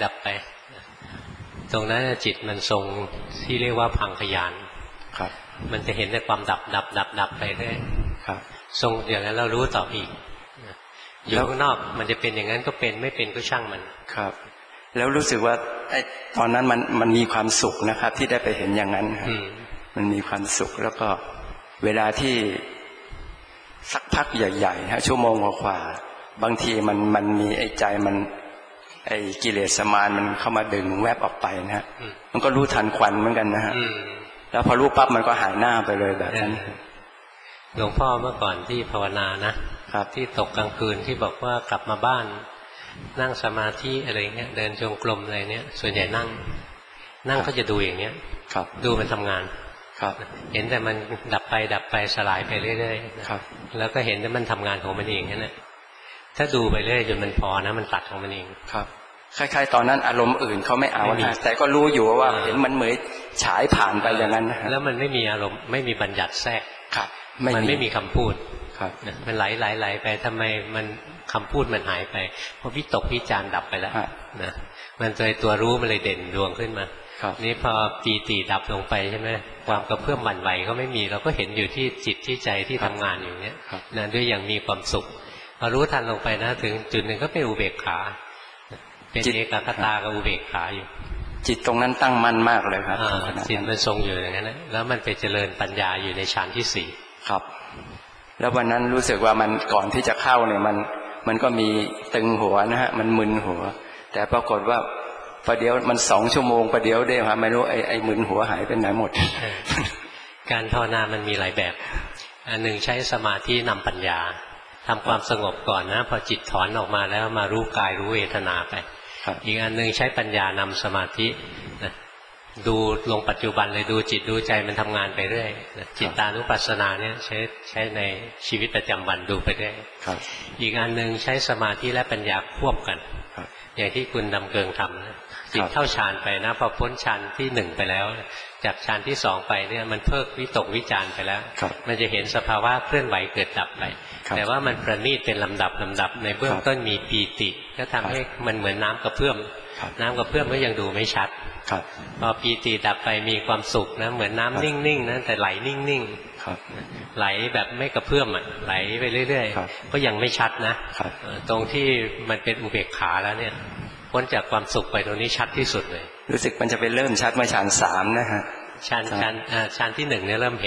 ตรงนั้นจิตมันทรงที่เรียกว่าพังขยานครับมันจะเห็นแต่ความดับไปเรื่อยครับทรงอย่างนั้นเรารู้ต่ออีกอยู่ข้างนอกมันจะเป็นอย่างนั้นก็เป็นไม่เป็นก็ช่างมันครับแล้วรู้สึกว่าไอ้ตอนนั้นมันมีความสุขนะครับที่ได้ไปเห็นอย่างนั้นมันมีความสุขแล้วก็เวลาที่สักพักใหญ่ๆฮะชั่วโมงกว่าบางทีมันมีไอ้ใจมันไอ้กิเลสมารมันเข้ามาดึงแวบออกไปนะฮะมันก็รู้ทันควันเหมือนกันนะฮะแล้วพอรู้ปั๊บมันก็หายหน้าไปเลยแบบนั้นหลวงพ่อเมื่อก่อนที่ภาวนานะครับที่ตกกลางคืนที่บอกว่ากลับมาบ้านนั่งสมาธิอะไรเงี้ยเดินจงกรมอะไรเนี้ยส่วนใหญ่นั่งก็จะดูอย่างเนี้ยดูมันทำงานเห็นแต่มันดับไปสลายไปเรื่อยๆแล้วก็เห็นแต่มันทำงานของมันเองนั่นแหละถ้าดูไปเรื่อยจนมันพอนะมันตัดของมันเองครับคล้ายๆตอนนั้นอารมณ์อื่นเขาไม่เอาแต่ก็รู้อยู่ว่าเห็นมันเหมือนฉายผ่านไปอย่างนั้นแล้วมันไม่มีอารมณ์ไม่มีบัญญัติแทรกครับมันไม่มีคำพูดครับมันไหลไปทำไมมันคำพูดมันหายไปเพราะวิตกวิจารดับไปแล้วนะมันตัวรู้มันเลยเด่นดวงขึ้นมานี่พอปีติดับลงไปใช่ไหมความกระเพื่อมหวั่นไหวก็ไม่มีเราก็เห็นอยู่ที่จิตที่ใจที่ทำงานอยู่เนี้ยนะด้วยอย่างมีความสุขพอรู้ทันลงไปนะถึงจุดหนึ่งก็เป็นอุเบกขาเป็นเอกคตากับอุเบกขาอยู่จิตตรงนั้นตั้งมั่นมากเลยครับจิตมันทรงอยู่อย่างนั้นแล้วมันไปเจริญปัญญาอยู่ในฌานที่ 4 ครับแล้ววันนั้นรู้สึกว่ามันก่อนที่จะเข้าเนี่ยมันก็มีตึงหัวนะฮะมันมึนหัวแต่ปรากฏว่าประเดี๋ยวมัน2 ชั่วโมงประเดี๋ยวได้ครับไม่รู้ไอ้มึนหัวหายไปไหนหมดการภาวนามันมีหลายแบบอันหนึ่งใช้สมาธินำปัญญาทำความสงบก่อนนะพอจิตถอนออกมาแล้วมารู้กายรู้เวทนาไปอีกอันหนึ่งใช้ปัญญานำสมาธินะดูลงปัจจุบันเลยดูจิตดูใจมันทำงานไปเรื่อยจิตตานุปัสสนาเนี่ยใช้ในชีวิตประจำวันดูไปเรื่อยอีกอันหนึ่งใช้สมาธิและปัญญาควบกันอย่างที่คุณดำเกิงทำนะจิตเข้าฌานไปนะพอพ้นฌานที่ 1ไปแล้วจากฌานที่ 2ไปเนี่ยมันเพิกวิตกวิจารไปแล้วมันจะเห็นสภาวะเคลื่อนไหวเกิดดับไปแต่ว่ามันประณีตเป็นลำดับในเบื้องต้นมีปีติก็ทำให้มันเหมือนน้ำกระเพื่อมก็ยังดูไม่ชัดพอปีติดับไปมีความสุขนะเหมือนน้ำนิ่งๆนะแต่ไหลนิ่งๆไหลแบบไม่กระเพื่อมไหลไปเรื่อยๆก็ยังไม่ชัดนะตรงที่มันเป็นอุเบกขาแล้วเนี่ยพ้นจากความสุขไปตรงนี้ชัดที่สุดเลยรู้สึกมันจะไปเริ่มชัดเมื่อฌาน 3นะฮะฌานที่ 1เนี่ยเริ่มเห็น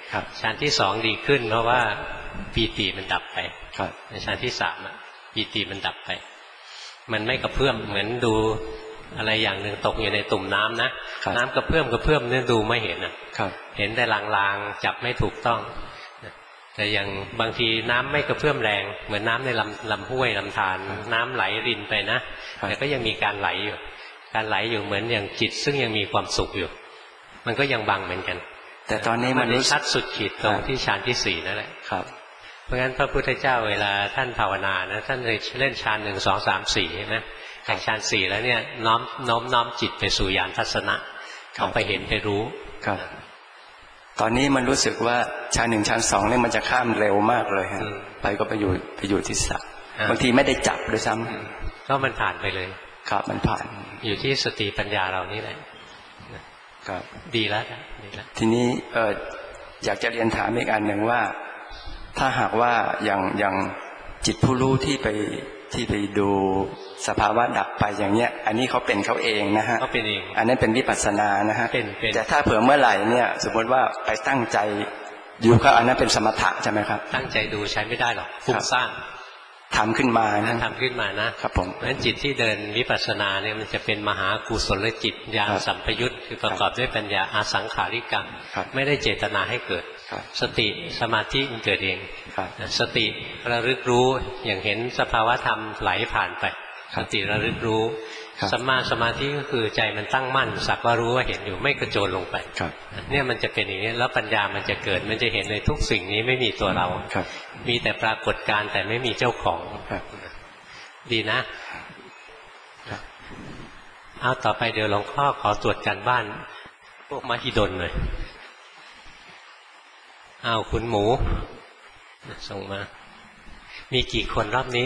ฌานที่สองดีขึ้นเพราะว่าปีติมันดับไปในฌานที่สามปีติมันดับไปมันไม่กระเพื่อมเหมือนดูอะไรอย่างหนึ่งตกอยู่ในตุ่มน้ำนะน้ำกระเพื่อมเนี่ยดูไม่เห็นเห็นแต่ลางๆจับไม่ถูกต้องแต่อย่างบางทีน้ำไม่กระเพื่อมแรงเหมือนน้ำในลำห้วยลำธารน้ำไหลรินไปนะแต่ก็ยังมีการไหลอยู่เหมือนอย่างจิตซึ่งยังมีความสุขอยู่มันก็ยังบังเหมือนกันแต่ตอนนี้มันชัดสุดขีดตรงที่ฌานที่สี่นั่นแหละเพราะงั้นพระพุทธเจ้าเวลาท่านภาวนานะท่านเลยเล่นฌาน1 2 3 4ใช่ไหมจากฌาน4แล้วเนี่ยน้อมจิตไปสู่ญาณทัศนะเอาไปเห็นไปรู้ตอนนี้มันรู้สึกว่าฌาน1ฌาน2เนี่ยมันจะข้ามเร็วมากเลยฮะไปก็ไปอยู่ที่สระบางทีไม่ได้จับด้วยซ้ำก็มันผ่านไปเลยครับมันผ่านอยู่ที่สติปัญญาเรานี่แหละครับดีแล้วทีนี้อยากจะเรียนถามอีกอันหนึ่งว่าถ้าหากว่าอย่างจิตผู้รู้ที่ไปดูสภาวะดับไปอย่างเนี้ยอันนี้เขาเป็นเขาเองนะฮะเขาเป็นเองอันนั้นเป็นวิปัสสนานะฮะเป็นแต่ถ้าเผื่อเมื่อไหร่เนี่ยสมมติว่าไปตั้งใจอยู่ก็อันนั้นเป็นสมถะใช่ไหมครับตั้งใจดูใช้ไม่ได้หรอกฟุ้งซ่านทำขึ้นมานะครับผมเพราะฉะนั้นจิตที่เดินวิปัสสนาเนี่ยมันจะเป็นมหากุศลจิตญาณสัมปยุตคือประกอบด้วยปัญญาอาสังขาริกังไม่ได้เจตนาให้เกิดสติสมาธิมันเกิดเองสติระลึกรู้อย่างเห็นสภาวะธรรมไหลผ่านไปสติระลึกรู้สัมมาสมาธิก็คือใจมันตั้งมั่นสักว่ารู้ว่าเห็นอยู่ไม่กระโจนลงไปเนี่ยมันจะเป็นอย่างนี้แล้วปัญญามันจะเกิดมันจะเห็นในทุกสิ่งนี้ไม่มีตัวเรามีแต่ปรากฏการณ์แต่ไม่มีเจ้าของดีนะเอาต่อไปเดี๋ยวหลวงพ่อขอตรวจการบ้านพวกมหิดลหน่อยเอาคุณหมูส่งมามีกี่คนรอบนี้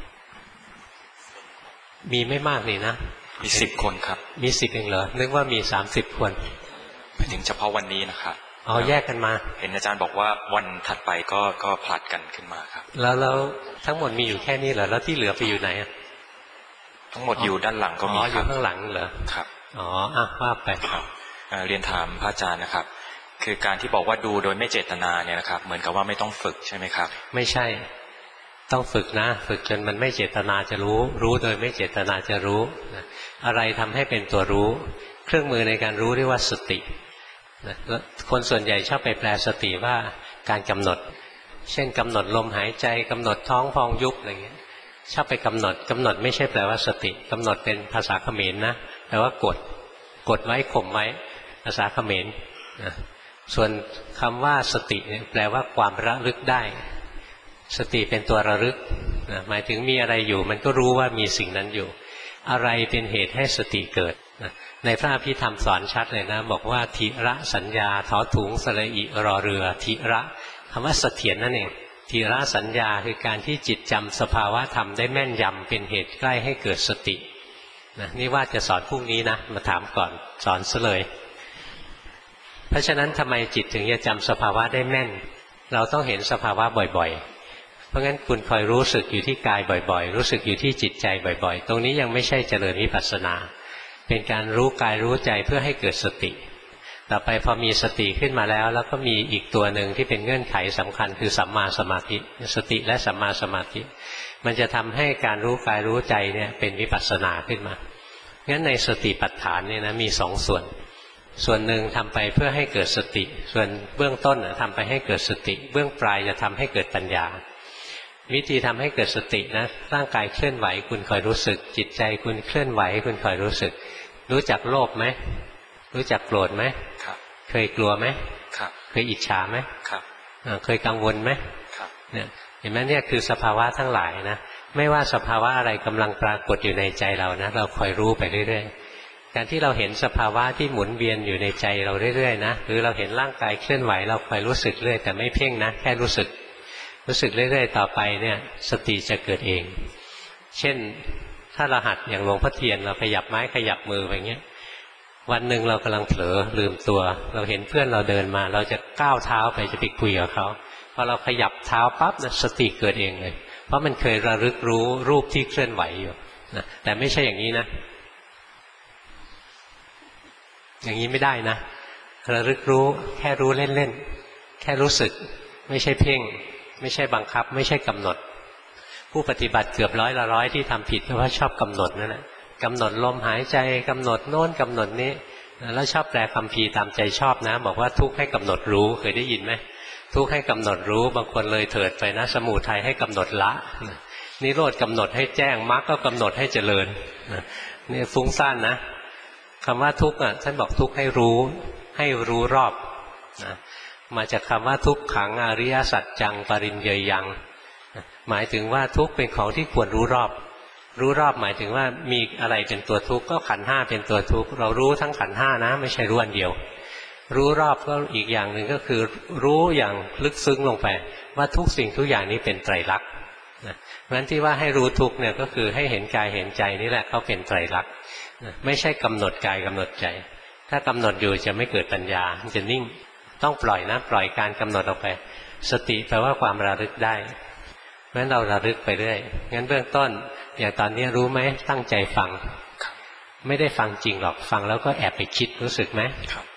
มีไม่มากนี่นะมี10 คนครับมี10เองเหรอนึกว่ามี30 คนหมายถึงเฉพาะวันนี้นะครับอ๋อแยกกันมาเห็นอาจารย์บอกว่าวันถัดไปก็ผลัดกันขึ้นมาครับแล้วทั้งหมดมีอยู่แค่นี้เหรอแล้วที่เหลือไปอยู่ไหนทั้งหมดอยู่ด้านหลังก็มีอยู่ข้างหลังเหรอครับอ๋อว่าไปครับเรียนถามพระอาจารย์นะครับคือการที่บอกว่าดูโดยไม่เจตนาเนี่ยนะครับเหมือนกับว่าไม่ต้องฝึกใช่ไหมครับไม่ใช่ต้องฝึกนะฝึกจนมันไม่เจตนาจะรู้โดยไม่เจตนาจะรู้อะไรทำให้เป็นตัวรู้เครื่องมือในการรู้เรียกว่าสติคนส่วนใหญ่ชอบไปแปลสติว่าการกำหนดเช่นกำหนดลมหายใจกำหนดท้องพองยุบอะไรเงี้ยชอบไปกำหนดไม่ใช่แปลว่าสติกำหนดเป็นภาษาเขมรนะแปลว่ากดไว้ข่มไว้ภาษาเขมรส่วนคำว่าสติเนี่ยแปลว่าความระลึกได้สติเป็นตัวระลึกหมายถึงมีอะไรอยู่มันก็รู้ว่ามีสิ่งนั้นอยู่อะไรเป็นเหตุให้สติเกิดในพระอภิธรรมสอนชัดเลยนะบอกว่าทิระสัญญาถอถุงสระอิรอเรือทิระคำว่าเสถียรนั่นเองทิระสัญญาคือการที่จิตจำสภาวะธรรมได้แม่นยำเป็นเหตุใกล้ให้เกิดสตินี่ว่าจะสอนพรุ่งนี้นะมาถามก่อนสอนซะเลยเพราะฉะนั้นทำไมจิตถึงจะจำสภาวะได้แม่นเราต้องเห็นสภาวะบ่อยๆเพราะงั้นคุณคอยรู้สึกอยู่ที่กายบ่อยๆรู้สึกอยู่ที่จิตใจบ่อยๆตรงนี้ยังไม่ใช่เจริญวิปัสสนาเป็นการรู้กายรู้ใจเพื่อให้เกิดสติต่อไปพอมีสติขึ้นมาแล้วก็มีอีกตัวหนึ่งที่เป็นเงื่อนไขสำคัญคือสัมมาสมาธิสติและสัมมาสมาธิมันจะทำให้การรู้กายรู้ใจเนี่ยเป็นวิปัสสนาขึ้นมางั้นในสติปัฏฐานเนี่ยนะมี2 ส่วนหนึ่งทำไปเพื่อให้เกิดสติส่วนเบื้องต้นทำไปให้เกิดสติเบื้องปลายจะทำให้เกิดปัญญาวิธีทำให้เกิดสตินะร่างกายเคลื่อนไหวคุณคอยรู้สึกจิตใจคุณเคลื่อนไหวคุณคอยรู้สึกรู้จักโลภไหมรู้จักโกรธไหมเคยกลัวไหมเคยอิจฉาไหมเคยกังวลไหมเนี่ยเห็นไหมเนี่ยคือสภาวะทั้งหลายนะไม่ว่าสภาวะอะไรกำลังปรากฏอยู่ในใจเรานะเราคอยรู้ไปเรื่อยๆการที่เราเห็นสภาวะที่หมุนเวียนอยู่ในใจเราเรื่อยๆนะหรือเราเห็นร่างกายเคลื่อนไหวเราคอยรู้สึกเรื่อยแต่ไม่เพ่งนะแค่รู้สึกเรื่อยๆต่อไปเนี่ยสติจะเกิดเองเช่นถ้าเราหัดอย่างหลวงพ่อเทียนเราขยับไม้ขยับมือแบบนี้วันหนึ่งเรากำลังเผลอลืมตัวเราเห็นเพื่อนเราเดินมาเราจะก้าวเท้าไปจะไปคุยกับเขาพอเราขยับเท้าปั๊บนะสติเกิดเองเลยเพราะมันเคยระลึกรู้รูปที่เคลื่อนไหวอยู่นะแต่ไม่ใช่อย่างนี้นะอย่างนี้ไม่ได้นะระลึกรู้แค่รู้เล่นๆแค่รู้สึกไม่ใช่เพ่งไม่ใช่บังคับไม่ใช่กำหนดผู้ปฏิบัติเกือบร้อยที่ทำผิดเพราะว่าชอบกำหนดนั่นแหละกำหนดลมหายใจกำหนดโน้นกำหนดนี้แล้วชอบแปลคัมภีร์ตามใจชอบนะบอกว่าทุกข์ให้กำหนดรู้เคยได้ยินไหมทุกข์ให้กำหนดรู้บางคนเลยเถิดไปนะสมุทัยให้กำหนดละนิโรธกำหนดให้แจ้งมรรคก็กำหนดให้เจริญนี่ฟุ้งซ่านนะคำว่าทุกข์ท่านบอกทุกข์ให้รู้รอบนะมาจากคำว่าทุกขังอริยสัจจังปริญเยยังหมายถึงว่าทุกข์เป็นของที่ควรรู้รอบหมายถึงว่ามีอะไรเป็นตัวทุกข์ก็ขันธ์ห้าเป็นตัวทุกข์เรารู้ทั้งขันธ์ห้านะไม่ใช่รู้อันเดียวรู้รอบก็อีกอย่างหนึ่งก็คือรู้อย่างลึกซึ้งลงไปว่าทุกสิ่งทุกอย่างนี้เป็นไตรลักษณ์นะเพราะฉะนั้นที่ว่าให้รู้ทุกข์เนี่ยก็คือให้เห็นกายเห็นใจนี่แหละเขาเป็นไตรลักษณ์ไม่ใช่กำหนดกายกำหนดใจถ้ากำหนดอยู่จะไม่เกิดปัญญาจะนิ่งต้องปล่อยนะปล่อยการกำหนดออกไปสติแปลว่าความระลึกได้เพราะฉะนั้นเราระลึกไปเรื่อยงั้นเบื้องต้นอย่างตอนนี้รู้ไหมตั้งใจฟังไม่ได้ฟังจริงหรอกฟังแล้วก็แอบไปคิดรู้สึกไหม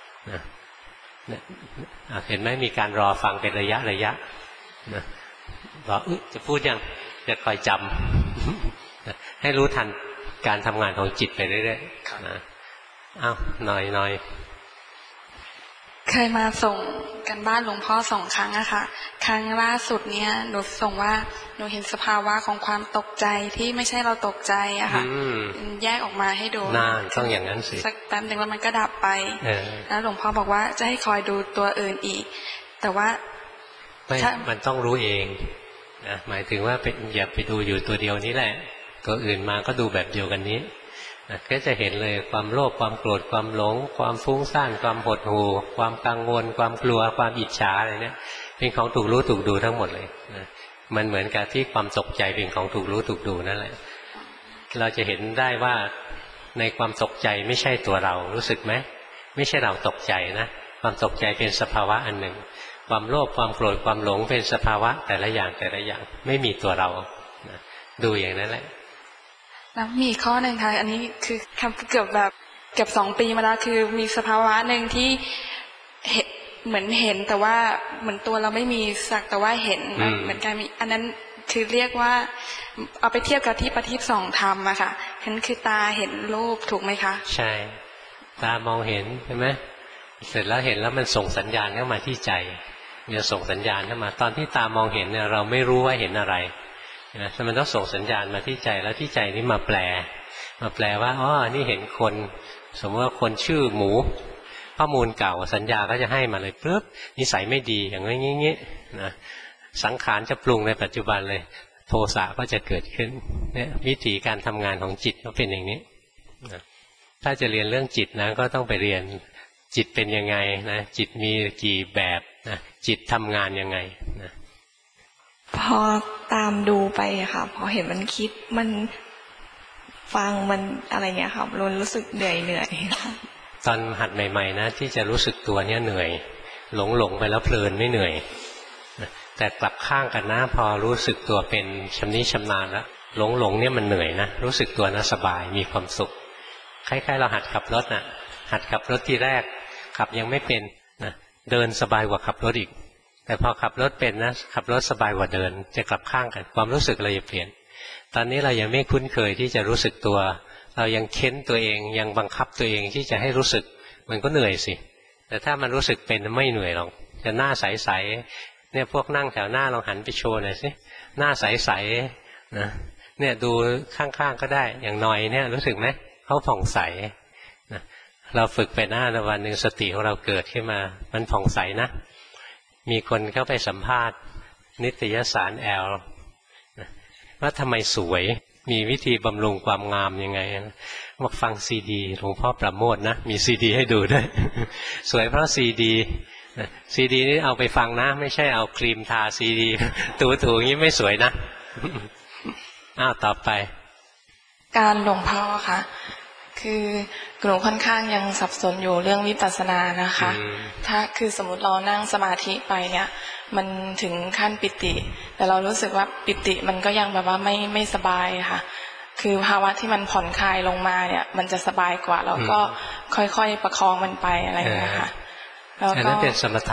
เห็นไหมมีการรอฟังเป็นระยะรอจะพูดยังจะคอยจำให้รู้ทันการทำงานของจิตไปเรื่อยๆนะอ้าวหน่อยเคยมาส่งกันบ้านหลวงพ่อ2 ครั้งอะค่ะครั้งล่าสุดเนี่ยหนูส่งว่าหนูเห็นสภาวะของความตกใจที่ไม่ใช่เราตกใจอะค่ะแยกออกมาให้ดูน่าต้องอย่างนั้นสิสักแป๊บนึงแล้วมันก็ดับไปแล้วหลวงพ่อบอกว่าจะให้คอยดูตัวอื่นอีกแต่ว่ามันต้องรู้เองนะหมายถึงว่าอย่าไปดูอยู่ตัวเดียวนี้แหละตัวอื่นมาก็ดูแบบเดียวกันนี้ก็จะเห็นเลยความโลภความโกรธความหลงความฟุ้งซ่านความหดหู่ความกังวลความกลัวความอิจฉาอะไรเนี่ยเป็นของถูกรู้ถูกดูทั้งหมดเลยนะมันเหมือนกับที่ความตกใจเป็นของถูกรู้ถูกดูนั่นแหละเราจะเห็นได้ว่าในความตกใจไม่ใช่ตัวเรารู้สึกไหมไม่ใช่เราตกใจนะความตกใจเป็นสภาวะอันหนึ่งความโลภความโกรธความหลงเป็นสภาวะแต่ละอย่างไม่มีตัวเรานะดูอย่างนั้นแหละแล้วมีข้อหนึ่งค่ะอันนี้คือทำเกือบ2 ปีมาแล้วคือมีสภาวะหนึ่งที่เหมือนเห็นแต่ว่าเหมือนตัวเราไม่มีสักแต่ว่าเห็นเหมือนกันมีอันนั้นคือเรียกว่าเอาไปเทียบกับที่ปฏิบัติ2 ธรรมอะค่ะเห็นคือตาเห็นรูปถูกไหมคะใช่ตามองเห็นใช่ไหมเสร็จแล้วเห็นแล้วมันส่งสัญญาณเข้ามาที่ใจเนี่ยส่งสัญญาณเข้ามาตอนที่ตามองเห็นเนี่ยเราไม่รู้ว่าเห็นอะไรนะมันต้องส่งสัญญาณมาที่ใจแล้วที่ใจนี้มาแปลว่าอ๋อนี่เห็นคนสมมติว่าคนชื่อหมูข้อมูลเก่าสัญญาก็จะให้มาเลยปึ๊บนิสัยไม่ดีอย่างงี้นะสังขารจะปรุงในปัจจุบันเลยโทสะก็จะเกิดขึ้นเนี่ยวิธีการทำงานของจิตก็เป็นอย่างนี้นะถ้าจะเรียนเรื่องจิตนะก็ต้องไปเรียนจิตเป็นยังไงนะจิตมีกี่แบบนะจิตทำงานยังไงนะพอตามดูไปค่ะพอเห็นมันคิดมันฟังมันอะไรเงี้ยค่ะรู้สึกเหนื่อยตอนหัดใหม่ๆนะที่จะรู้สึกตัวเนี่ยเหนื่อยหลงไปแล้วเพลินไม่เหนื่อยแต่กลับข้างกันนะพอรู้สึกตัวเป็นชำนิชำนาญแล้วหลงเนี่ยมันเหนื่อยนะรู้สึกตัวนะสบายมีความสุขคล้ายๆเราหัดขับรถน่ะหัดขับรถที่แรกขับยังไม่เป็นนะเดินสบายกว่าขับรถอีกแต่พอขับรถเป็นนะขับรถสบายกว่าเดินจะกลับข้างกันความรู้สึกเราจะเปลี่ยนตอนนี้เรายังไม่คุ้นเคยที่จะรู้สึกตัวเรายังเค้นตัวเองยังบังคับตัวเองที่จะให้รู้สึกมันก็เหนื่อยสิแต่ถ้ามันรู้สึกเป็นไม่เหนื่อยหรอกจะหน้าใสๆเนี่ยพวกนั่งแถวหน้าลองหันไปโชว์หน่อยสิหน้าใสๆนะเนี่ยดูข้างๆก็ได้อย่างหน่อยเนี่ยรู้สึกไหมเขาผ่องใสนะเราฝึกไปหน้าวันหนึ่งสติของเราเกิดขึ้นมามันผ่องใสนะมีคนเข้าไปสัมภาษณ์นิตยสารแอลว่าทำไมสวยมีวิธีบำรุงความงามยังไงบอกฟังซีดีหลวงพ่อประโมทนะมีซีดีให้ดูด้วยสวยเพราะซีดีนี่เอาไปฟังนะไม่ใช่เอาครีมทาซีดีถูอย่างนี้ไม่สวยนะอ้าวต่อไปการหลวงพ่อค่ะคือหนูค่อนข้างยังสับสนอยู่เรื่องวิปัสสนานะคะถ้าคือสมมติเรานั่งสมาธิไปเนี่ยมันถึงขั้นปิติแต่เรารู้สึกว่าปิติมันก็ยังแบบว่าไม่สบายค่ะคือภาวะที่มันผ่อนคลายลงมาเนี่ยมันจะสบายกว่าแล้วก็ค่อยๆประคองมันไปอะไรอย่างเงี้ยค่ะแล้วก็อันนั้นเป็นสมถะ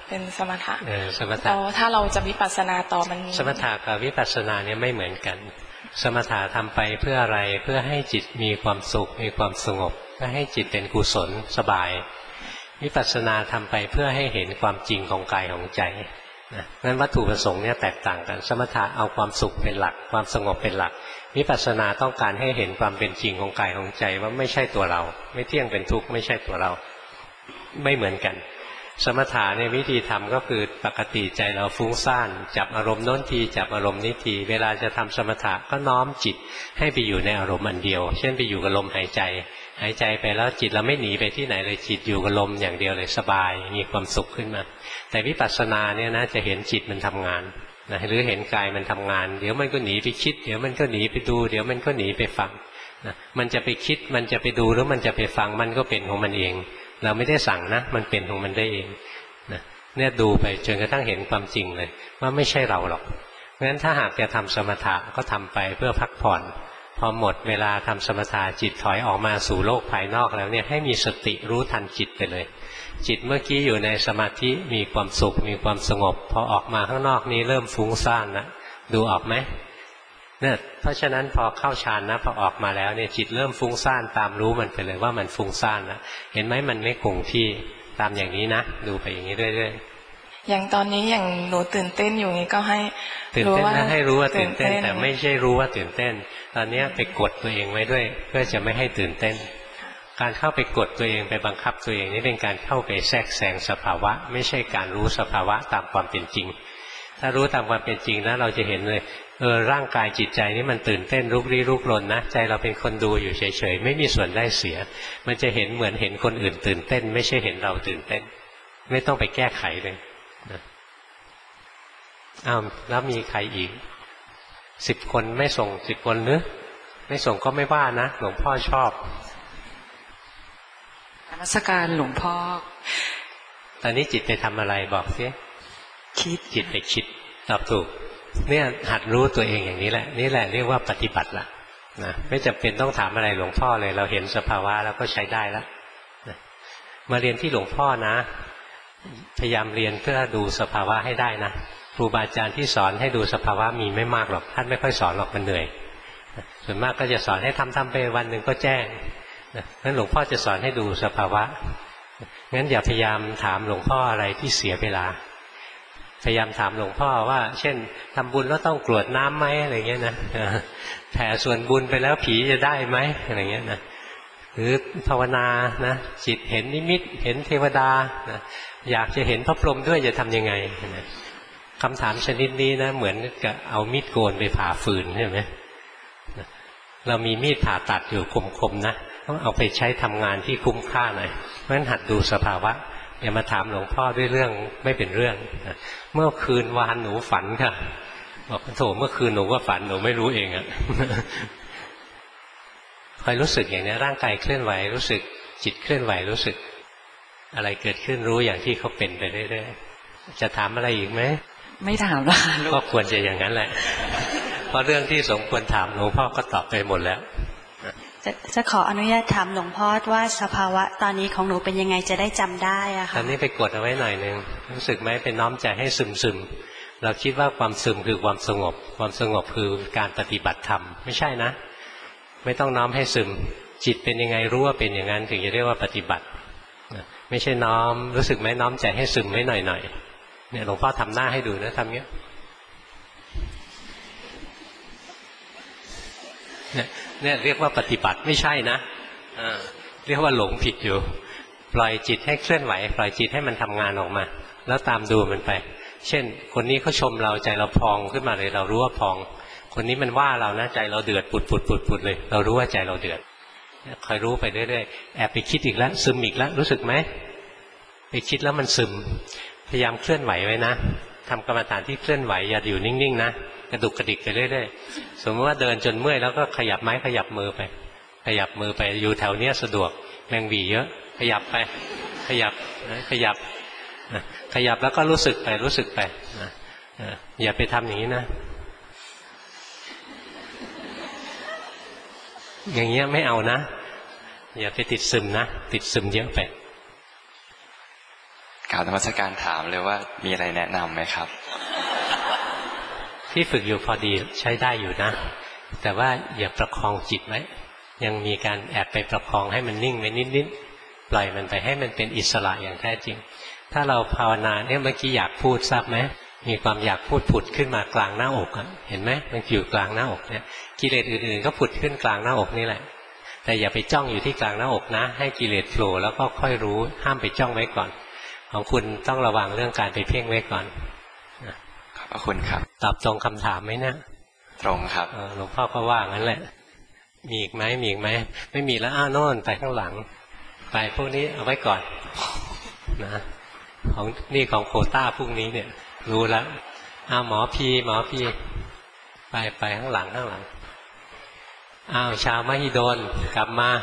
เป็นสมถะสมถะถ้าเราจะวิปัสสนาต่อมันสมถะกับวิปัสสนาเนี่ยไม่เหมือนกันสมถะทำไปเพื่ออะไรเพื่อให้จิตมีความสุขมีความสงบเพื่อให้จิตเป็นกุศลสบายวิปัสสนาทำไปเพื่อให้เห็นความจริงของกายของใจนะงั้นวัตถุประสงค์เนี่ยแตกต่างกันสมถะเอาความสุขเป็นหลักความสงบเป็นหลักวิปัสสนาต้องการให้เห็นความเป็นจริงของกายของใจว่าไม่ใช่ตัวเราไม่เที่ยงเป็นทุกข์ไม่ใช่ตัวเราไม่เหมือนกันสมถะในวิธีทำก็คือปกติใจเราฟุ้งซ่านจับอารมณ์โน้นทีจับอารมณ์นี้ทีเวลาจะทำสมถะก็น้อมจิตให้ไปอยู่ในอารมณ์อันเดียวเช่นไปอยู่กับลมหายใจหายใจไปแล้วจิตเราไม่หนีไปที่ไหนเลยจิตอยู่กับลมอย่างเดียวเลยสบายมีความสุขขึ้นมาแต่วิปัสสนาเนี่ยนะจะเห็นจิตมันทำงานนะหรือเห็นกายมันทำงานเดี๋ยวมันก็หนีไปคิดเดี๋ยวมันก็หนีไปดูเดี๋ยวมันก็หนีไปฟังนะมันจะไปคิดมันจะไปดูหรือมันจะไปฟังมันก็เป็นของมันเองเราไม่ได้สั่งนะมันเป็นของมันได้เองนะเนี่ยดูไปจนกระทั่งเห็นความจริงเลยว่าไม่ใช่เราหรอกเพราะฉะนั้นถ้าหากจะทำสมถะก็ทำไปเพื่อพักผ่อนพอหมดเวลาทำสมถะจิตถอยออกมาสู่โลกภายนอกแล้วเนี่ยให้มีสติรู้ทันจิตไปเลยจิตเมื่อกี้อยู่ในสมาธิมีความสุขมีความสงบพอออกมาข้างนอกนี้เริ่มฟุ้งซ่านนะดูออกไหมเนี่ยเพราะฉะนั้นพอเข้าฌานนะพอออกมาแล้วเนี่ยจิตเริ่มฟุ้งซ่านตามรู้มันไปเลยว่ามันฟุ้งซ่านนะเห็นไหมมันไม่คงที่ตามอย่างนี้นะดูไปอย่างนี้เรื่อยๆอย่างตอนนี้อย่างหนูตื่นเต้นอยู่นี้ก็ให้ตื่นเต้นนะให้รู้ว่าตื่นเต้นแต่ไม่ใช่รู้ว่าตื่นเต้นตอนนี้ไปกดตัวเองไว้ด้วยเพื่อจะไม่ให้ตื่นเต้นการเข้าไปกดตัวเองไปบังคับตัวเองนี่เป็นการเข้าไปแทรกแซงสภาวะไม่ใช่การรู้สภาวะตามความเป็นจริงถ้ารู้ตามความเป็นจริงนะเราจะเห็นเลยร่างกายจิตใจนี่มันตื่นเต้นลุกลี้ลุกลนนะใจเราเป็นคนดูอยู่เฉยๆไม่มีส่วนได้เสียมันจะเห็นเหมือนเห็นคนอื่นตื่นเต้นไม่ใช่เห็นเราตื่นเต้นไม่ต้องไปแก้ไขเลยนะแล้วมีใครอีก10 คนไม่ส่ง10 คนหรือไม่ส่งก็ไม่ว่านะหลวงพ่อชอบนมัสการหลวงพ่อตอนนี้จิตไปทำอะไรบอกสิคิดจิตไปคิดตอบถูกเนี่ยหัดรู้ตัวเองอย่างนี้แหละนี่แหละเรียกว่าปฏิบัติละนะไม่จำเป็นต้องถามอะไรหลวงพ่อเลยเราเห็นสภาวะแล้วก็ใช้ได้แล้วนะมาเรียนที่หลวงพ่อนะพยายามเรียนเพื่อดูสภาวะให้ได้นะครูบาอาจารย์ที่สอนให้ดูสภาวะมีไม่มากหรอกท่านไม่ค่อยสอนหรอกมันเหนื่อยส่วนมากก็จะสอนให้ทำไปวันหนึ่งก็แจ้งงั้นหลวงพ่อจะสอนให้ดูสภาวะงั้นอย่าพยายามถามหลวงพ่ออะไรที่เสียเวลาพยายามถามหลวงพ่อว่าเช่นทำบุญแล้วต้องกรวดน้ำไหมอะไรเงี้ยนะแผ่ส่วนบุญไปแล้วผีจะได้ไหมอะไรเงี้ยนะหรือภาวนานะจิตเห็นนิมิตเห็นเทวดานะอยากจะเห็นพระพรหมด้วยจะทำยังไงนะคำถามชนิดนี้นะเหมือนกับเอามีดโกนไปผ่าฟืนใช่ไหมเรามีมีดผ่าตัดอยู่คมๆนะต้องเอาไปใช้ทำงานที่คุ้มค่าหน่อยเพราะฉะนั้นหัดดูสภาวะอย่ามาถามหลวงพ่อด้วยเรื่องไม่เป็นเรื่องเมื่อคืนวานหนูฝันค่ะบอกโถเมื่อคืนหนูก็ฝันหนูไม่รู้เองอะคอยรู้สึกอย่างนี้ร่างกายเคลื่อนไหวรู้สึกจิตเคลื่อนไหวรู้สึกอะไรเกิดขึ้นรู้อย่างที่เขาเป็นไปเรื่อยๆจะถามอะไรอีกไหมไม่ถามแล้วก็ควรจะอย่างนั้นแหละเพราะเรื่องที่สมควรถามหลวงพ่อก็ตอบไปหมดแล้วจะขออนุญาตถามหลวงพ่อว่าสภาวะตอนนี้ของหนูเป็นยังไงจะได้จำได้อะค่ะตอนนี้ไปกดเอาไว้หน่อยนึงรู้สึกไหมเป็นน้อมใจให้ซึมเราคิดว่าความซึมคือความสงบความสงบคือการปฏิบัติธรรมไม่ใช่นะไม่ต้องน้อมให้ซึมจิตเป็นยังไงรู้ว่าเป็นอย่างนั้นถึงจะเรียกว่าปฏิบัติไม่ใช่น้อมรู้สึกไหมน้อมใจให้ซึมไว้หน่อยเนี่ยหลวงพ่อทำหน้าให้ดูนะทำเงี้ยเนี่ยเรียกว่าปฏิบัติไม่ใช่นะเรียกว่าหลงผิดอยู่ปล่อยจิตให้เคลื่อนไหวปล่อยจิตให้มันทำงานออกมาแล้วตามดูมันไปเช่นคนนี้เขาชมเราใจเราพองขึ้นมาเลยเรารู้ว่าพองคนนี้มันว่าเรานะใจเราเดือดปุดเลยเรารู้ว่าใจเราเดือดคอยรู้ไปเรื่อยๆแอบไปคิดอีกแล้วซึมอีกแล้วรู้สึกไหมไปคิดแล้วมันซึมพยายามเคลื่อนไหวไว้นะทำกรรมฐานที่เคลื่อนไหวอย่าอยู่นิ่งๆนะกระดุกกระดิกไปเรื่อยๆสมมติว่าเดินจนเมื่อยแล้วก็ขยับไม้ขยับมือไปขยับมือไปอยู่แถวเนี้ยสะดวกแมงหวีเยอะขยับไปขยับแล้วก็รู้สึกไปอย่าไปทำอย่างนี้นะอย่างเงี้ยไม่เอานะอย่าไปติดซึมนะติดซึมเยอะไปกครับนมัสการถามเลยว่ามีอะไรแนะนำไหมครับที่ฝึกอยู่พอดีใช้ได้อยู่นะแต่ว่าอย่าประคองจิตไว้ยังมีการแอบไปประคองให้มันนิ่งไว้นิดๆปล่อยมันไปให้มันเป็นอิสระอย่างแท้จริงถ้าเราภาวนาเนี่ยเมื่อกี้อยากพูดทราบไหมมีความอยากพูดผุดขึ้นมากลางหน้าอกเห็นไหมมันอยู่กลางหน้าอกเนี่ยกิเลสอื่นๆก็ผุดขึ้นกลางหน้าอกนี่แหละแต่อย่าไปจ้องอยู่ที่กลางหน้าอกนะให้กิเลสโผล่แล้วก็ค่อยรู้ห้ามไปจ้องไว้ก่อนของคุณต้องระวังเรื่องการไปเพ่งไว้ก่อนขอบคุณครับตอบตรงคำถามไหมนะตรงครับหลวงพ่อก็ว่างั้นแหละมีอีกไหมมีอีกไหมไม่มีแล้วโน่นไปข้างหลังไปพวกนี้เอาไว้ก่อนนะของนี่ของโควต้าพรุ่งนี้เนี่ยรู้แล้วหมอพีไปข้างหลังชาวมหิดลกลับมา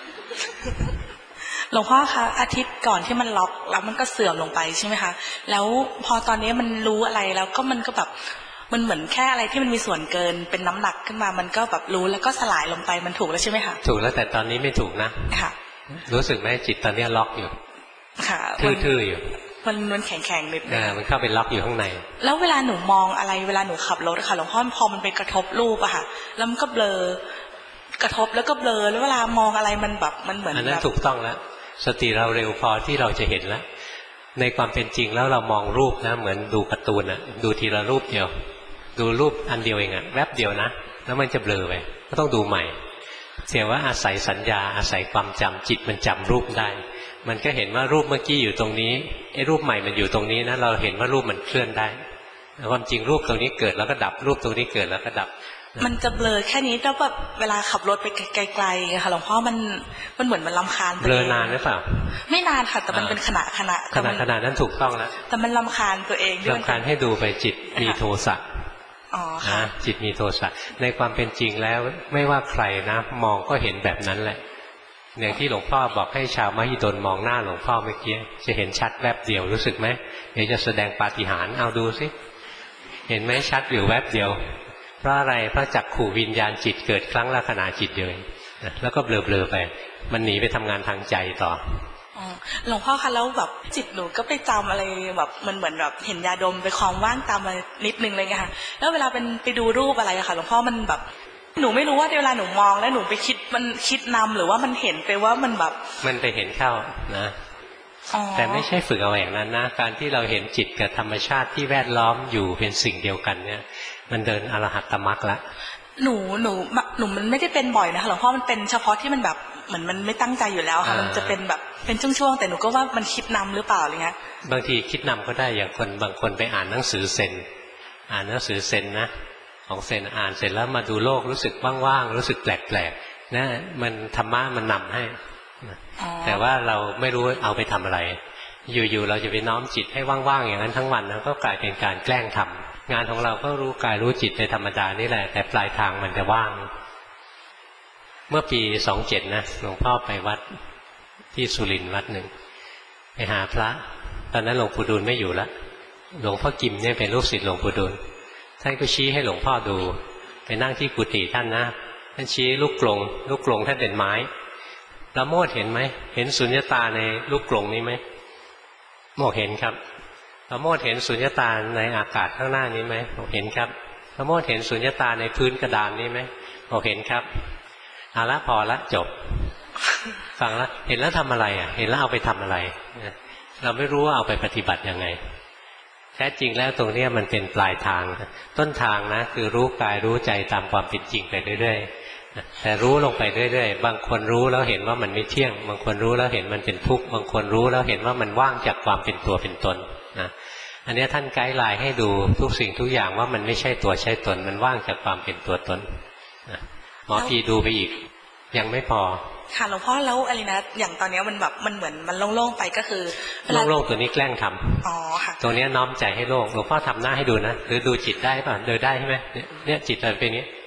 หลวงพ่อคะอาทิตย์ก่อนที่มันล็อกแล้วมันก็เสื่อมลงไปใช่ไหมคะแล้วพอตอนนี้มันรู้อะไรแล้วก็มันก็แบบมันเหมือนแค่อะไรที่มันมีส่วนเกินเป็นน้ำหนักขึ้นมามันก็แบบรู้แล้วก็สลายลงไปมันถูกแล้วใช่ไหมคะถูกแล้วแต่ตอนนี้ไม่ถูกนะค่ะรู้สึกไหมจิตตอนนี้ล็อกอยู่ค่ะทื่อๆอยู่มันแข็งๆนิดนึงมันเข้าไปล็อกอยู่ข้างในแล้วเวลาหนูมองอะไรเวลาหนูขับรถค่ะหลวงพ่อพอมันไปกระทบรูปอะค่ะแล้วมันก็เบลอกระทบแล้วก็เบลอแล้วเวลามองอะไรมันแบบมันเหมือนอันนั้นถูกต้องแล้วสติเราเร็วพอที่เราจะเห็นแล้วในความเป็นจริงแล้วเรามองรูปนะเหมือนดูการ์ตูนอะดูทีละรูปเดียวดูรูปอันเดียวเองแวบเดียวนะแล้วมันจะเบลอไปก็ต้องดูใหม่เสียว่าอาศัยสัญญาอาศัยความจำจิตมันจำรูปได้มันก็เห็นว่ารูปเมื่อกี้อยู่ตรงนี้ไอ้รูปใหม่มันอยู่ตรงนี้นะเราเห็นว่ารูปมันเคลื่อนได้ความจริงรูปตรงนี้เกิดแล้วก็ดับรูปตรงนี้เกิดแล้วก็ดับมันจะเบลอแค่นี้แล้วแบบเวลาขับรถไปไกลๆค่ะหลวงพ่อมันเหมือนมันรำคาญเบลอนานหรือเปล่าไม่นานค่ะแต่มันเป็นขณะนั้นถูกต้องแล้วแต่มันรำคาญตัวเองรำคาญให้ดูไปจิตมีโทสะจิตมีโทสะในความเป็นจริงแล้วไม่ว่าใครนะมองก็เห็นแบบนั้นแหละอย่างที่หลวงพ่อบอกให้ชาวมหิดลมองหน้าหลวงพ่อเมื่อกี้จะเห็นชัดแวบเดียวรู้สึกไหมเดี๋ยวจะแสดงปาฏิหาริย์เอาดูสิเห็นไหมชัดอยู่แวบเดียวเพราะอะไรเพราะจักขู่วิญญาณจิตเกิดครั้งละขณะจิตเดียวแล้วก็เบลอๆไปมันหนีไปทำงานทางใจต่อหลวงพ่อคะแล้วแบบจิตหนูก็ไปจำอะไรแบบมันเหมือนแบบเห็นยาดมไปคลองว่างตามมานิดนึงเลยไงค่ะแล้วเวลาเป็นไปดูรูปอะไรอะค่ะหลวงพ่อมันแบบหนูไม่รู้ว่าเวลาหนูมองแล้วหนูไปคิดมันคิดนำหรือว่ามันเห็นไปว่ามันแบบมันไปเห็นเข้านะแต่ไม่ใช่ฝึกเอาอย่างนั้นนะการที่เราเห็นจิตกับธรรมชาติที่แวดล้อมอยู่เป็นสิ่งเดียวกันเนี่ยมันเดินอรหัตตมรรคละหนูมันไม่ได้เป็นบ่อยนะคะหลวงพ่อมันเป็นเฉพาะที่มันแบบเหมือนมันไม่ตั้งใจอยู่แล้วค่ะมันจะเป็นแบบเป็นช่วงๆแต่หนูก็ว่ามันคิดนำหรือเปล่าอะไรเงี้ยบางทีคิดนำก็ได้อย่างคนบางคนไปอ่านหนังสือเซนนะของเซนอ่านเสร็จแล้วมาดูโลกรู้สึกว่างๆรู้สึกแปลกๆนะมันธรรมะมันนำให้แต่ว่าเราไม่รู้เอาไปทำอะไรอยู่ๆเราจะไปน้อมจิตให้ว่างๆอย่างนั้นทั้งวันนะก็กลายเป็นการแกล้งทำงานของเราก็รู้กายรู้จิตในธรรมดานี่แหละแต่ปลายทางมันจะว่างเมื่อปี27นะหลวงพ่อไปวัดที่สุรินทร์วัดหนึ่งไปหาพระตอนนั้นหลวงปู่ดูลไม่อยู่แล้วหลวงพ่อกิมเนี่ยเป็นลูกศิษย์หลวงปู่ดูลท่านก็ชี้ให้หลวงพ่อดูไปนั่งที่กุฏิท่านนะท่านชี้ลูกกลงท่านเป็นไม้ละโมดเห็นไหมเห็นสุญญตาในลูกกลงนี้ไหมโมเห็นครับละโมดเห็นสุญญตาในอากาศข้างหน้านี้ไหมบอกเห็นครับละโมดเห็นสุญญตาในพื้นกระดานนี้ไหมบอกเห็นครับเอาละพอละจบฟังแล้วเห็นแล้วทำอะไรเห็นแล้วเอาไปทำอะไรเราไม่รู้ว่าเอาไปปฏิบัติยังไงแท้จริงแล้วตรงนี้มันเป็นปลายทางต้นทางนะคือรู้กายรู้ใจตามความเป็นจริงไปเรื่อยๆแต่รู้ลงไปเรื่อยๆบางคนรู้แล้วเห็นว่ามันไม่เที่ยงบางคนรู้แล้วเห็นมันเป็นทุกข์บางคนรู้แล้วเห็นว่ามันว่างจากความเป็นตัวเป็นตนนะอันนี้ท่านไกด์ไลน์ให้ดูทุกสิ่งทุกอย่างว่ามันไม่ใช่ตัวใช่ตนมันว่างจากความเป็นตัวตนหมอพีดูไปอีกยังไม่พอค่ะหลวงพ่อแล้วอะไรนะอย่างตอนนี้มันแบบมันเหมือนมันโล่งๆไปก็คือโล่งๆตัวนี้แกล้งทำค่ะตัวนี้น้อมใจให้โล่งหลวงพ่อทำหน้าให้ดูนะหรือดูจิตได้ป่ะเดินได้ใช่ไหมเนี่ยจิตเราเป็นนี้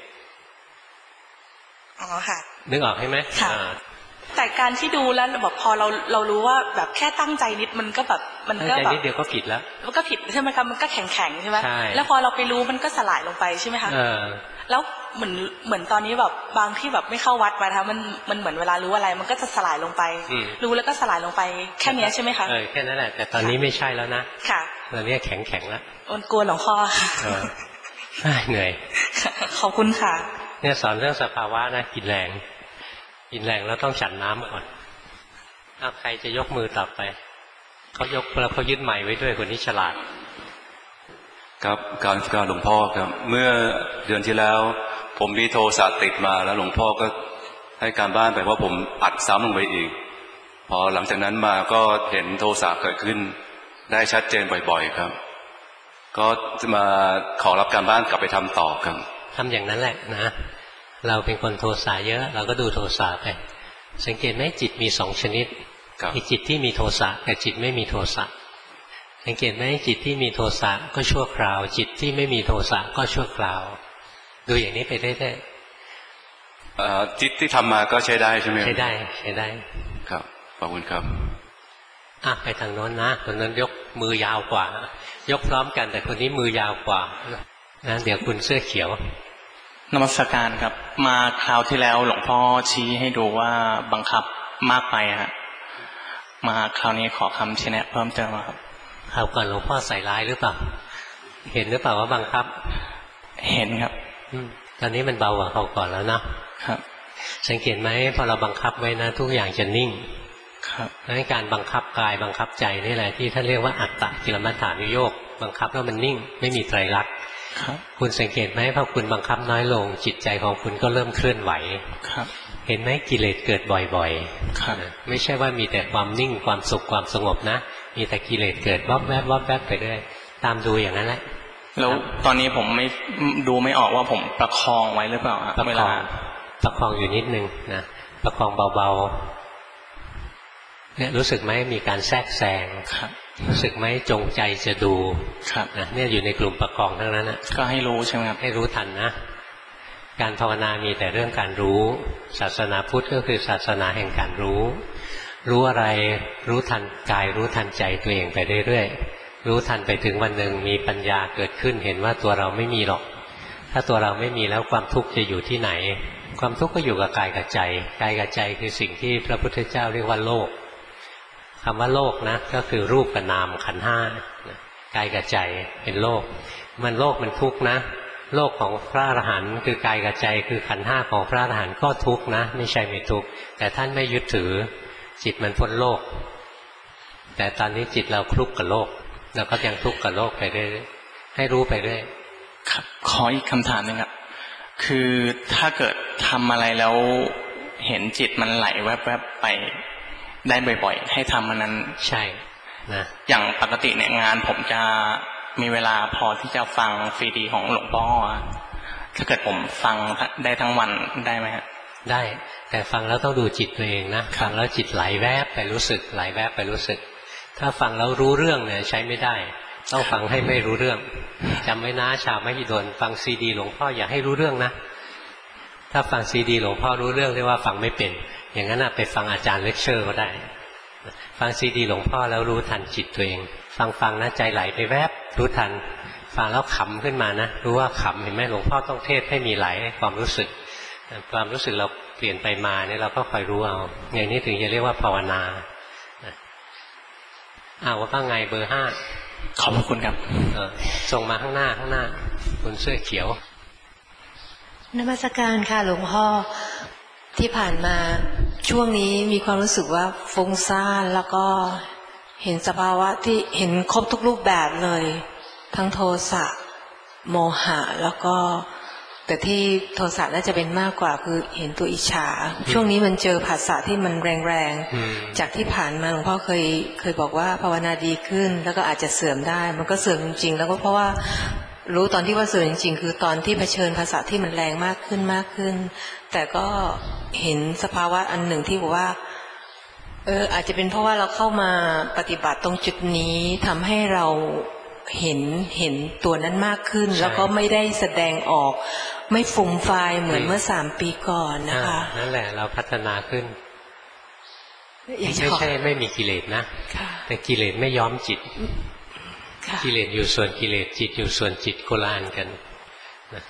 ค่ะนึกออกใช่ไหมค่ะแต่การที่ดูแล้วแบบพอเรารู้ว่าแบบแค่ตั้งใจนิดมันก็แบบมันก็แบบนิดเดียวก็ผิดแล้วมันก็ผิดใช่ไหมคะมันก็แข็งใช่ไหมแล้วพอเราไปรู้มันก็สลายลงไปใช่ไหมคะแล้วเหมือนตอนนี้แบบบางที่แบบไม่เข้าวัดมามันเหมือนเวลารู้อะไรมันก็จะสลายลงไปรู้แล้วก็สลายลงไปแค่นี้ใช่ไหมคะแค่นั้นแหละแต่ตอนนี้ไม่ใช่แล้วนะค่ะตอนนี้แข็งแล้วกลัวหลวงพ่อค่ะเหนื่อยขอบคุณค่ะเนี่ยสอนเรื่องสภาวะนะกินแรงแล้วต้องฉันน้ำก่อนใครจะยกมือต่อไปเขายกแล้วเขายึดใหม่ไว้ด้วยคนนี้ฉลาดครับการหลวงพ่อครับเมื่อเดือนที่แล้วผมมีโทสะติดมาแล้วหลวงพ่อก็ให้การบ้านไปว่าผมอัดซ้ำลงไปอีกพอหลังจากนั้นมาก็เห็นโทสะเกิดขึ้นได้ชัดเจนบ่อยๆครับก็จะมาขอรับการบ้านกลับไปทำต่อครับทำอย่างนั้นแหละนะเราเป็นคนโทสะเยอะเราก็ดูโทสะไปสังเกตไหมจิตมีสองชนิดมีจิตที่มีโทสะกับจิตไม่มีโทสะสังเกตไหมจิตที่มีโทสะก็ชั่วคราวจิตที่ไม่มีโทสะก็ชั่วคราวดูอย่างนี้ไปเรื่อยๆจิตที่ทำมาก็ใช้ได้ใช่ไหมใช้ได้ครับขอบคุณครับไปทางโน้นนะคนนั้นยกมือยาวกว่ายกพร้อมกันแต่คนนี้มือยาวกว่านะเดี๋ยวคุณเสื้อเขียวนมัสการครับมาคราวที่แล้วหลวงพ่อชี้ให้ดูว่าบังคับมากไปฮะมาคราวนี้ขอคำชี้แนะเพิ่มเติมครับคราวก่อนหลวงพ่อใส่ร้ายหรือเปล่าเห็นหรือเปล่าว่าบังคับเห็นครับตอนนี้มันเบากว่าคราวก่อนแล้วนะครับสังเกตไหมพอเราบังคับไว้นะทุกอย่างจะนิ่งครับในการบังคับกายบังคับใจนี่แหละที่ท่านเรียกว่าอัตตกิลมัฏฐานุโยคบังคับแล้วมันนิ่งไม่มีไตรลักษณ์คุณสังเกตไหมพอคุณบังคับน้อยลงจิตใจของคุณก็เริ่มเคลื่อนไหวเห็นไหมกิเลสเกิดบ่อยๆไม่ใช่ว่ามีแต่ความนิ่งความสุขความสงบนะมีแต่กิเลสเกิดวอบแวบวอบแวบไปเรื่อยตามดูอย่างนั้นแหละแล้วตอนนี้ผมไม่ออกว่าผมประคองไว้หรือเปล่าประคองอยู่นิดนึงนะประคองเบาๆเนี่ยรู้สึกไหมมีการแทรกแซงรู้สึกไหมจงใจจะดูนะเนี่ยอยู่ในกลุ่มประคองทั้งนั้นนะก็ให้รู้ใช่ไหมครับให้รู้ทันนะการภาวนามีแต่เรื่องการรู้ศาสนาพุทธก็คือศาสนาแห่งการรู้อะไรรู้ทันกายรู้ทันใจตัวเองไปเรื่อยๆรู้ทันไปถึงวันหนึ่งมีปัญญาเกิดขึ้นเห็นว่าตัวเราไม่มีหรอกถ้าตัวเราไม่มีแล้วความทุกข์จะอยู่ที่ไหนความทุกข์ก็อยู่กับกายกับใจกายกับใจคือสิ่งที่พระพุทธเจ้าเรียกว่าโลกคำว่าโลกนะก็คือรูปกับนามขันธ์ห้ากายกับใจเป็นโลกมันโลกมันทุกข์นะโลกของพระอรหันต์คือกายกับใจคือขันธ์ห้าของพระอรหันต์ก็ทุกข์นะไม่ใช่ไม่ทุกข์แต่ท่านไม่ยึดถือจิตมันพ้นโลกแต่ตอนนี้จิตเราคลุกกับโลกเราก็ยังทุกข์กับโลกไปเรื่อยให้รู้ไปเรื่อยครับขออีกคำถามนึงครับคือถ้าเกิดทำอะไรแล้วเห็นจิตมันไหลแวบๆไปได้บ่อยๆให้ทำมันนั้นใช่นะอย่างปกติเนี่ยงานผมจะมีเวลาพอที่จะฟังซีดีของหลวงพ่อถ้าเกิดผมฟังได้ทั้งวันได้ไหมครับได้แต่ฟังแล้วต้องดูจิตตัวเองนะฟังแล้วจิตไหลแวบไปรู้สึกไหลแวบไปรู้สึกถ้าฟังแล้วรู้เรื่องเนี่ยใช้ไม่ได้ต้องฟังให้ไม่รู้เรื่องจำไว้นะชาวมหิดลฟังซีดีหลวงพ่ออย่าให้รู้เรื่องนะถ้าฟังซีดีหลวงพ่อรู้เรื่องเรียกว่าฟังไม่เป็นอย่างนั้นไปฟังอาจารย์เลคเชอร์ก็ได้ฟังซีดีหลวงพ่อแล้วรู้ทันจิตตัวเองฟังนะใจไหลไปแวบรู้ทันฟังแล้วขำขึ้นมานะรู้ว่าขำเห็นไหมหลวงพ่อต้องเทศให้มีไหลความรู้สึกเราเปลี่ยนไปมาเนี่ยเราก็คอยรู้เอาอย่างนี้ถึงจะเรียกว่าภาวนาว่าไงเบอร์5 ขอบคุณครับส่งมาข้างหน้าคุณเสื้อเขียวนมัสการค่ะหลวงพ่อที่ผ่านมาช่วงนี้มีความรู้สึกว่าฟุ้งซ่านแล้วก็เห็นสภาวะที่เห็นครบทุกรูปแบบเลยทั้งโทสะโมหะแล้วก็แต่ที่โทสะน่าจะเป็นมากกว่าคือเห็นตัวอิจฉาช่วงนี้มันเจอภาษาที่มันแรงๆจากที่ผ่านมาหลวงพ่อเคยบอกว่าภาวนาดีขึ้นแล้วก็อาจจะเสื่อมได้มันก็เสื่อมจริงๆแล้วก็เพราะว่ารู้ตอนที่ว่าเสื่อมจริงๆคือตอนที่เผชิญภาษาที่มันแรงมากขึ้นแต่ก็เห็นสภาวะอันหนึ่งที่บอกว่าอาจจะเป็นเพราะว่าเราเข้ามาปฏิบัติตรงจุดนี้ทำให้เราเห็นตัวนั้นมากขึ้นแล้วก็ไม่ได้แสดงออกไม่ฟูมฟายเหมือนเมื่อ3 ปีก่อนนะคะนั่นแหละเราพัฒนาขึ้นไม่ใช่ไม่มีกิเลสนะแต่กิเลสไม่ย้อมจิตกิเลสอยู่ส่วนกิเลสจิตอยู่ส่วนจิตโกลานกันคื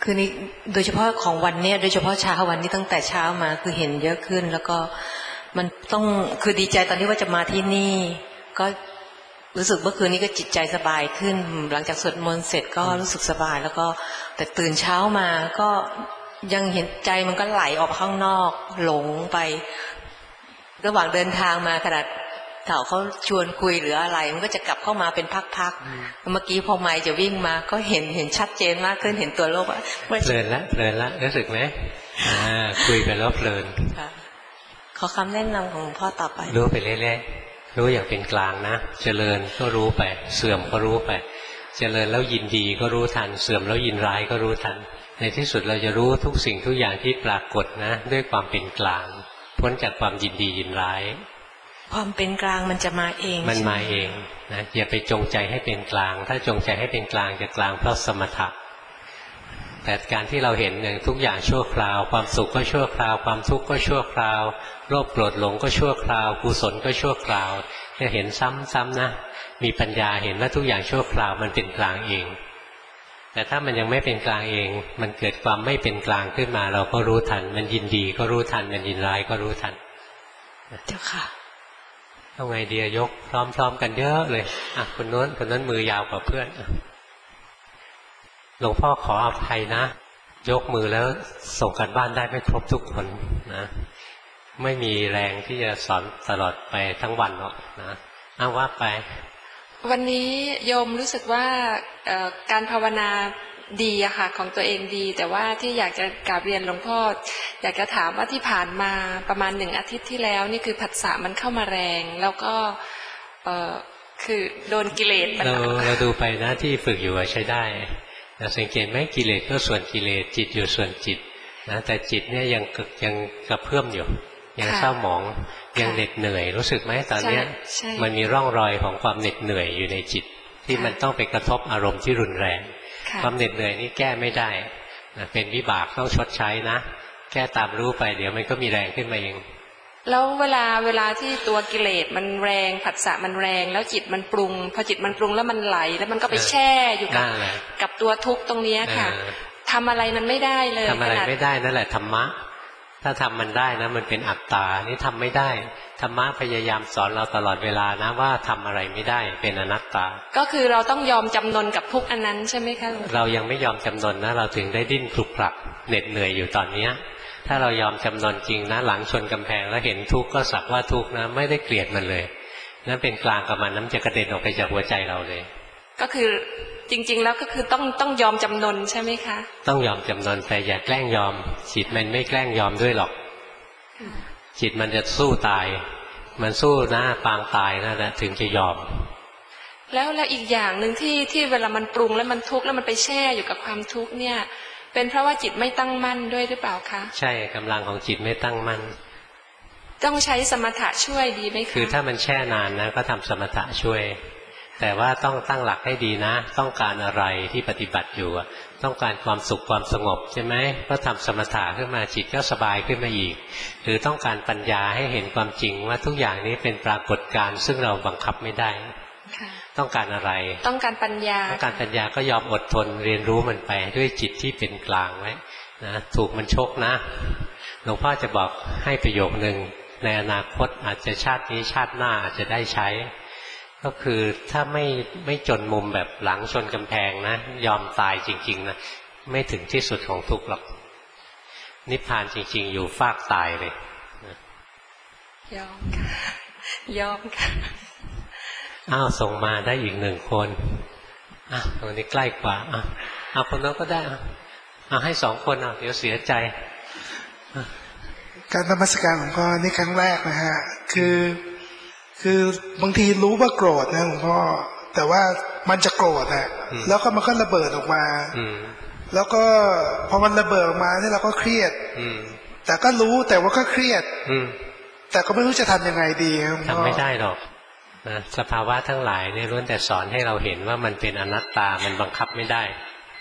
คือนี่โดยเฉพาะของวันเนี้ยโดยเฉพาะเช้าวันนี้ตั้งแต่เช้ามาคือเห็นเยอะขึ้นแล้วก็มันต้องคือดีใจตอนนี้ว่าจะมาที่นี่ก็รู้สึกเมื่อคืนนี้ก็จิตใจสบายขึ้นหลังจากสวดมนต์เสร็จก็รู้สึกสบายแล้วก็แต่ตื่นเช้ามาก็ยังเห็นใจมันก็ไหลออกข้างนอกหลงไประหว่างเดินทางมาขนาดเขาชวนคุยหรืออะไรมันก็จะกลับเข้ามาเป็นพักๆเมื่อกี้พอไมค์จะวิ่งมาก็เห็นชัดเจนมากขึ้นเห็นตัวโลกว่าเพลินละรู้สึกไหมคุยไปแล้วเพลินขอคำแนะนำของหลวงพ่อต่อไปรู้ไปเรื่อยๆรู้อย่างเป็นกลางนะเจริญก็รู้ไปเสื่อมก็รู้ไปเจริญแล้วยินดีก็รู้ทันเสื่อมแล้วยินร้ายก็รู้ทันในที่สุดเราจะรู้ทุกสิ่งทุกอย่างที่ปรากฏนะด้วยความเป็นกลางพ้นจากความยินดียินร้ายความเป็นกลางมันจะมาเองมันมาเองนะอย่าไปจงใจให้เป็นกลางถ้าจงใจให้เป็นกลางจะกลางเพราะสมถะแต่การที่เราเห็นอย่างทุกอย่างชั่วคราวความสุขก็ชั่วคราวความทุกข์ก็ชั่วคราวโลภโกรธหลงก็ชั่วคราวกุศลก็ชั่วคราวจะเห็นซ้ำๆนะมีปัญญาเห็นว่าทุกอย่างชั่วคราวมันเป็นกลางเองแต่ถ้ามันยังไม่เป็นกลางเองมันเกิดความไม่เป็นกลางขึ้นมาเราก็รู้ทันมันยินดีก็รู้ทันมันยินร้ายก็รู้ทันเจ้าค่ะเอาไงเดียยกพร้อมๆกันเยอะเลยคนโน้นมือยาวกว่าเพื่อนหลวงพ่อขออภัยนะยกมือแล้วส่งกันบ้านได้ไม่ครบทุกคนนะไม่มีแรงที่จะสอนตลอดไปทั้งวันหรอกนะว่าไปวันนี้โยมรู้สึกว่าการภาวนาดีอะค่ะของตัวเองดีแต่ว่าที่อยากจะกราบเรียนหลวงพ่ออยากจะถามว่าที่ผ่านมาประมาณ1 อาทิตย์ที่แล้วนี่คือผัสสะมันเข้ามาแรงแล้วก็คือโดนกิเลสเราดูไปนะที่ฝึกอยู่ใช้ได้สังเกตไหมกิเลสก็ส่วนกิเลสจิตอยู่ส่วนจิตนะแต่จิตเนี่ยยังกระเพื่อมอยู่ยังเศร้าหมองยังเหน็ดเหนื่อยรู้สึกไหมตอนนี้มันมีร่องรอยของความเหน็ดเหนื่อยอยู่ในจิตที่มันต้องไปกระทบอารมณ์ที่รุนแรงความเหน็ดเหนื่อยนี่แก้ไม่ได้เป็นวิบากต้องชดใช้นะแก้ตามรู้ไปเดี๋ยวมันก็มีแรงขึ้นมาเองแล้วเวลาที่ตัวกิเลสมันแรงผัสสะมันแรงแล้วจิตมันปรุงพอจิตมันปรุงแล้วมันไหลแล้วมันก็ไปแช่อยู่กับตัวทุกข์ตรงนี้ค่ะทำอะไรมันไม่ได้เลยทำอะไรไม่ได้นั่นแหละธรรมะถ้าทำมันได้นะมันเป็นอัตตานี่ทำไม่ได้ธรรมะพยายามสอนเราตลอดเวลานะว่าทำอะไรไม่ได้เป็นอนัตตาก็คือเราต้องยอมจำนนกับทุกอันนั้นใช่ไหมคะเรายังไม่ยอมจำนนนะเราถึงได้ดิ้นคลุกคลักเหน็ดเหนื่อยอยู่ตอนนี้ถ้าเรายอมจำนนจริงนะหลังชนกำแพงแล้วเห็นทุกข์ก็สักว่าทุกข์นะไม่ได้เกลียดมันเลยนั่นเป็นกลางกับมันน้ำจะกระเด็นออกไปจากหัวใจเราเลยก็คือจริงๆแล้วก็คือต้องยอมจำนนใช่ไหมคะต้องยอมจำนนแต่อย่าแกล้งยอมจิตมันไม่แกล้งยอมด้วยหรอกจิตมันจะสู้ตายมันสู้นะปางตายนั่นแหละถึงจะยอมแล้วอีกอย่างหนึ่งที่เวลามันปรุงแล้วมันทุกข์แล้วมันไปแช่อยู่กับความทุกข์เนี่ยเป็นเพราะว่าจิตไม่ตั้งมั่นด้วยหรือเปล่าคะใช่กำลังของจิตไม่ตั้งมั่นต้องใช้สมถะช่วยดีไหมคะคือถ้ามันแช่นานนะก็ทำสมถะช่วยแต่ว่าต้องตั้งหลักให้ดีนะต้องการอะไรที่ปฏิบัติอยู่ต้องการความสุขความสงบใช่ไหมก็ทำสมถะขึ้นมาจิตก็สบายขึ้นมาอีกหรือต้องการปัญญาให้เห็นความจริงว่าทุกอย่างนี้เป็นปรากฏการณ์ซึ่งเราบังคับไม่ได้ต้องการอะไรต้องการปัญญาต้องการปัญญาก็ยอมอดทนเรียนรู้มันไปด้วยจิตที่เป็นกลางไว้นะถูกมันชกนะหลวงพ่อจะบอกให้ประโยคนึงในอนาคตอาจจะชาตินี้ชาติหน้าอาจจะได้ใช้ก็คือถ้าไม่จนมุมแบบหลังชนกำแพงนะยอมตายจริงๆนะไม่ถึงที่สุดของทุกข์หรอกนิพพานจริงๆอยู่ฟากตายเลยยอมค่ะยอมค่ะส่งมาได้อีก1 คนตรงนี้ใกล้กว่าคนนั้นก็ได้ให้2 คนเดี๋ยวเสียใจการนมัสการหลวงพ่อนี่ครั้งแรกนะฮะคือบางทีรู้ว่าโกรธนะหลวงพ่อแต่ว่ามันจะโกรธแล้วก็มันก็ระเบิดออกมาแล้วก็พอมันระเบิดออกมาเนี่ยเราก็เครียดแต่ก็รู้แต่ว่าก็เครียดแต่ก็ไม่รู้จะทำยังไงดีครับทำไม่ได้หรอกนะสภาวะทั้งหลายเนี่ยล้วนแต่สอนให้เราเห็นว่ามันเป็นอนัตตามันบังคับไม่ได้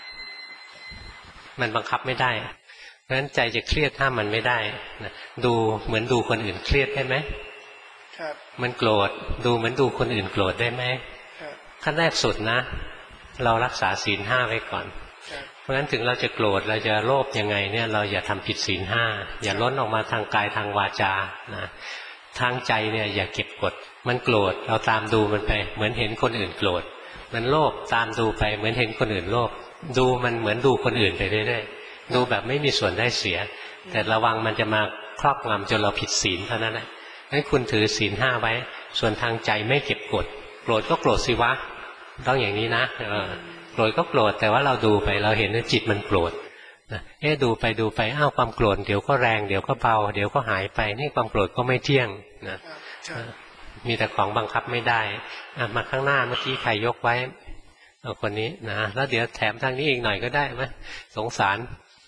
มันบังคับไม่ได้เพราะฉะนั้นใจจะเครียดห้ามมันไม่ได้นะดูเหมือนดูคนอื่นเครียดได้ไหมมันโกรธดูเหมือนดูคนอื่นโกรธได้ไหมขั้นแรกสุดนะเรารักษาศีล 5ไว้ก่อนราะฉะนั้นถึงเราจะโกรธเราจะโลภยังไงเนี่ยเราอย่าทำผิดศีลห้าอย่าล้นออกมาทางกายทางวาจานะทางใจเนี่ยอย่าเก็บกดมันโกรธเราตามดูมันไปเหมือนเห็นคนอื่นโกรธมันโลภตามดูไปเหมือนเห็นคนอื่นโลภดูมันเหมือนดูคนอื่นไปเรื่อยๆดูแบบไม่มีส่วนได้เสียแต่ระวังมันจะมาครอบงำจนเราผิดศีลเท่านั้นแหละงั้นคุณถือศีลห้าไว้ส่วนทางใจไม่เก็บกดโกรธก็โกรธสิวะต้องอย่างนี้นะโกรธก็โกรธแต่ว่าเราดูไปเราเห็นว่าจิตมันโกรธนะดูไปดูไปอ้าวความโกรธเดี๋ยวก็แรงเดี๋ยวก็เบาเดี๋ยวก็หายไปนี่ความโกรธก็ไม่เที่ยงนะมีแต่ของบังคับไม่ได้มาข้างหน้าเมื่อกี้ใครยกไว้เอาคนนี้นะแล้วเดี๋ยวแถมทางนี้อีกหน่อยก็ได้ไหมสงสาร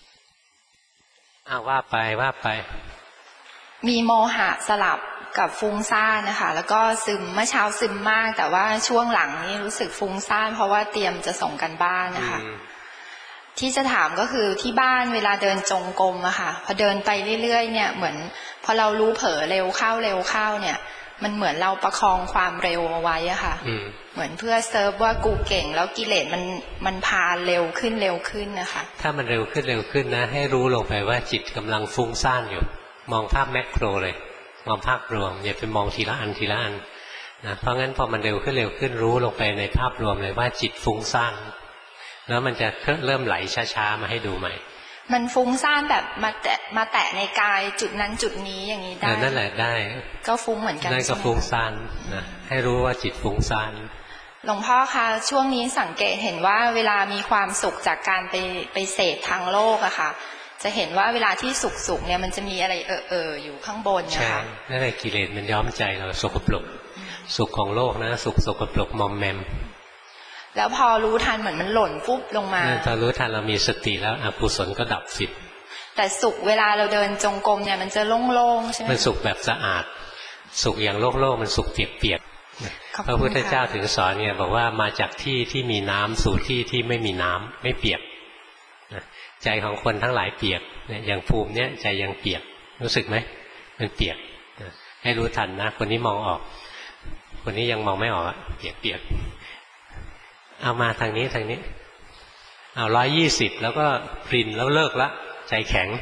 ว่าไปมีโมหะสลับกับฟุ้งซ่านนะคะแล้วก็ซึมเมื่อเช้าซึมมากแต่ว่าช่วงหลังนี้รู้สึกฟุ้งซ่านเพราะว่าเตรียมจะส่งกันบ้านนะคะที่จะถามก็คือที่บ้านเวลาเดินจงกรมอะค่ะพอเดินไปเรื่อยๆเนี่ยเหมือนพอเรารู้เผลอเร็วเข้าเนี่ยมันเหมือนเราประคองความเร็วเอาไว้อะค่ะเหมือนเพื่อเซิร์ฟว่ากูเก่งแล้วกิเลสมันพาเร็วขึ้นนะคะถ้ามันเร็วขึ้นนะให้รู้ลงไปว่าจิตกำลังฟุ้งซ่านอยู่มองภาพแมกโครเลยมองภาพรวมอย่าไปมองทีละอันนะเพราะงั้นพอมันเร็วขึ้นรู้ลงไปในภาพรวมเลยว่าจิตฟุ้งซ่านแล้วมันจะเริ่มไหลช้าๆมาให้ดูใหม่มันฟุ้งซ่านแบบมาแตะในกายจุดนั้นจุดนี้อย่างนี้ได้นั่นแหละได้ก็ฟุ้งเหมือนกันนั่นก็ฟุ้งซ่านนะให้รู้ว่าจิตฟุ้งซ่านหลวงพ่อคะช่วงนี้สังเกตเห็นว่าเวลามีความสุขจากการไปเสพทางโลกอะค่ะจะเห็นว่าเวลาที่สุขเนี่ยมันจะมีอะไรอยู่ข้างบนนะคะนั่นแหละกิเลสมันย้อมใจเราสกปรกสุขของโลกนะสุขสกปรกมอมแมมแล้วพอรู้ทันเหมือนมันหล่นปุ๊บลงมาพอรู้ทันเรามีสติแล้วอกุศลก็ดับสิทธิ์แต่สุขเวลาเราเดินจงกรมเนี่ยมันจะโล่งๆใช่ไหมมันสุขแบบสะอาดสุขอย่างโลกมันสุขเปียกๆพระพุทธเจ้าถึงสอนเนี่ยบอกว่ามาจากที่ที่มีน้ำสู่ที่ที่ไม่มีน้ำไม่เปียกใจของคนทั้งหลายเปียกอย่างภูมิเนี่ยใจยังเปียกรู้สึกไหมมันเปียกให้รู้ทันนะคนนี้มองออกคนนี้ยังมองไม่ออกเปียกเอามาทางนี้เอา120แล้วก็ปรินแล้วเลิกละใจแข็ง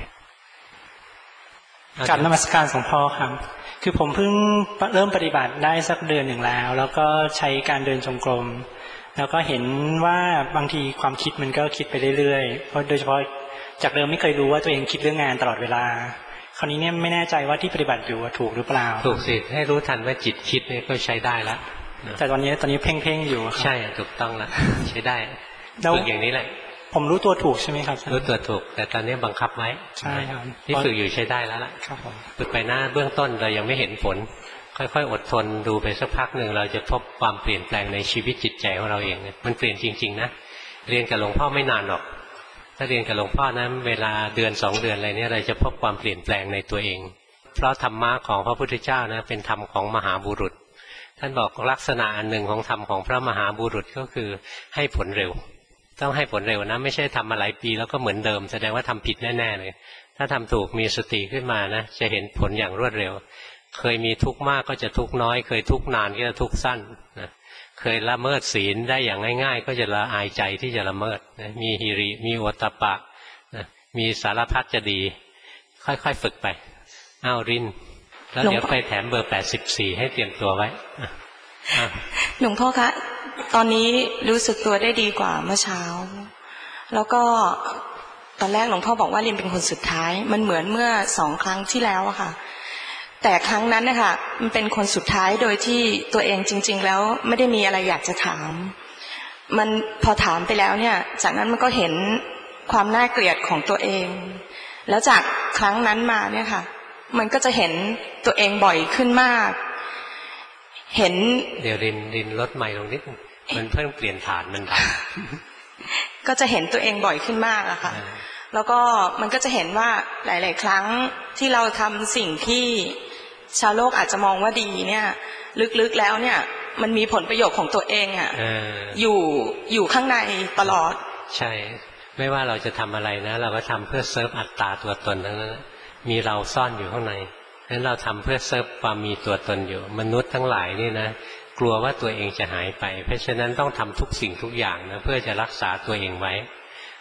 กราบนมัสการหลวงพ่อครับคือผมเพิ่งเริ่มปฏิบัติได้สักเดือนหนึ่งแล้วก็ใช้การเดินจงกรมแล้วก็เห็นว่าบางทีความคิดมันก็คิดไปเรื่อยๆเพราะโดยเฉพาะจากเดิมไม่เคยรู้ว่าตัวเองคิดเรื่องงานตลอดเวลาคราวนี้เนี่ยไม่แน่ใจว่าที่ปฏิบัติอยู่ถูกหรือเปล่าถูกสิให้รู้ทันว่าจิตคิดเนี่ยก็ใช้ได้แล้วแต่ตอนนี้เพ่งอยู่ใช่ถูกต้องแล้วใช้ได้ฝึกอย่างนี้แหละผมรู้ตัวถูกใช่ไหมครับรู้ตัวถูกแต่ตอนนี้บังคับไว้ใช่ครับที่ฝึกอยู่ใช้ได้แล้วล่ะฝึกไปหน้าเบื้องต้นเรายังไม่เห็นผลค่อยๆอดทนดูไปสักพักหนึ่งเราจะพบความเปลี่ยนแปลงในชีวิตจิตใจของเราเองมันเปลี่ยนจริงๆนะเรียนกับหลวงพ่อไม่นานหรอกถ้าเรียนกับหลวงพ่อนะเวลาเดือน2 เดือนอะไรเนี่ยเราจะพบความเปลี่ยนแปลงในตัวเองเพราะธรรมะของพระพุทธเจ้านะเป็นธรรมของมหาบุรุษท่านบอกลักษณะอันหนึ่งของธรรมของพระมหาบุรุษก็คือให้ผลเร็วต้องให้ผลเร็วนะไม่ใช่ทำมาหลายปีแล้วก็เหมือนเดิมแสดงว่าทำผิดแน่ๆเลยถ้าทำถูกมีสติขึ้นมานะจะเห็นผลอย่างรวดเร็วเคยมีทุกข์มากก็จะทุกข์น้อยเคยทุกข์นานก็จะทุกข์สั้นนะเคยละเมิดศีลได้อย่างง่ายๆก็จะละอายใจที่จะละเมิดนะมีหิริมีโอตตัปปะนะมีสารพัดจะดีค่อยๆฝึกไปรินแล้วเดี๋ยวไปแถมเบอร์84ให้เตรียมตัวไว้หลวงพ่อคะตอนนี้รู้สึกตัวได้ดีกว่าเมื่อเช้าแล้วก็ตอนแรกหลวงพ่อบอกว่าเรียนเป็นคนสุดท้ายมันเหมือนเมื่อ2 ครั้งที่แล้วอะค่ะแต่ครั้งนั้นนะคะมันเป็นคนสุดท้ายโดยที่ตัวเองจริงๆแล้วไม่ได้มีอะไรอยากจะถามมันพอถามไปแล้วเนี่ยจากนั้นมันก็เห็นความน่าเกลียดของตัวเองแล้วจากครั้งนั้นมาเนี่ยค่ะมันก็จะเห็นตัวเองบ่อยขึ้นมากเห็นเดี๋ยวรินลดไมค์ลงนิดมันเพิ่มเปลี่ยนฐานมันดังก็จะเห็นตัวเองบ่อยขึ้นมากอะค่ะแล้วก็มันก็จะเห็นว่าหลายๆครั้งที่เราทำสิ่งที่ชาวโลกอาจจะมองว่าดีเนี่ยลึกๆแล้วเนี่ยมันมีผลประโยชน์ของตัวเองอะอยู่ข้างในตลอดใช่ไม่ว่าเราจะทำอะไรนะเราก็ทำเพื่อเซิร์ฟอัตตาตัวตนทั้งนั้นมีเราซ่อนอยู่ข้างในนั้นเราทำเพื่อเซิร์ฟความมีตัวตนอยู่มนุษย์ทั้งหลายนี่นะกลัวว่าตัวเองจะหายไปเพราะฉะนั้นต้องทำทุกสิ่งทุกอย่างนะเพื่อจะรักษาตัวเองไว้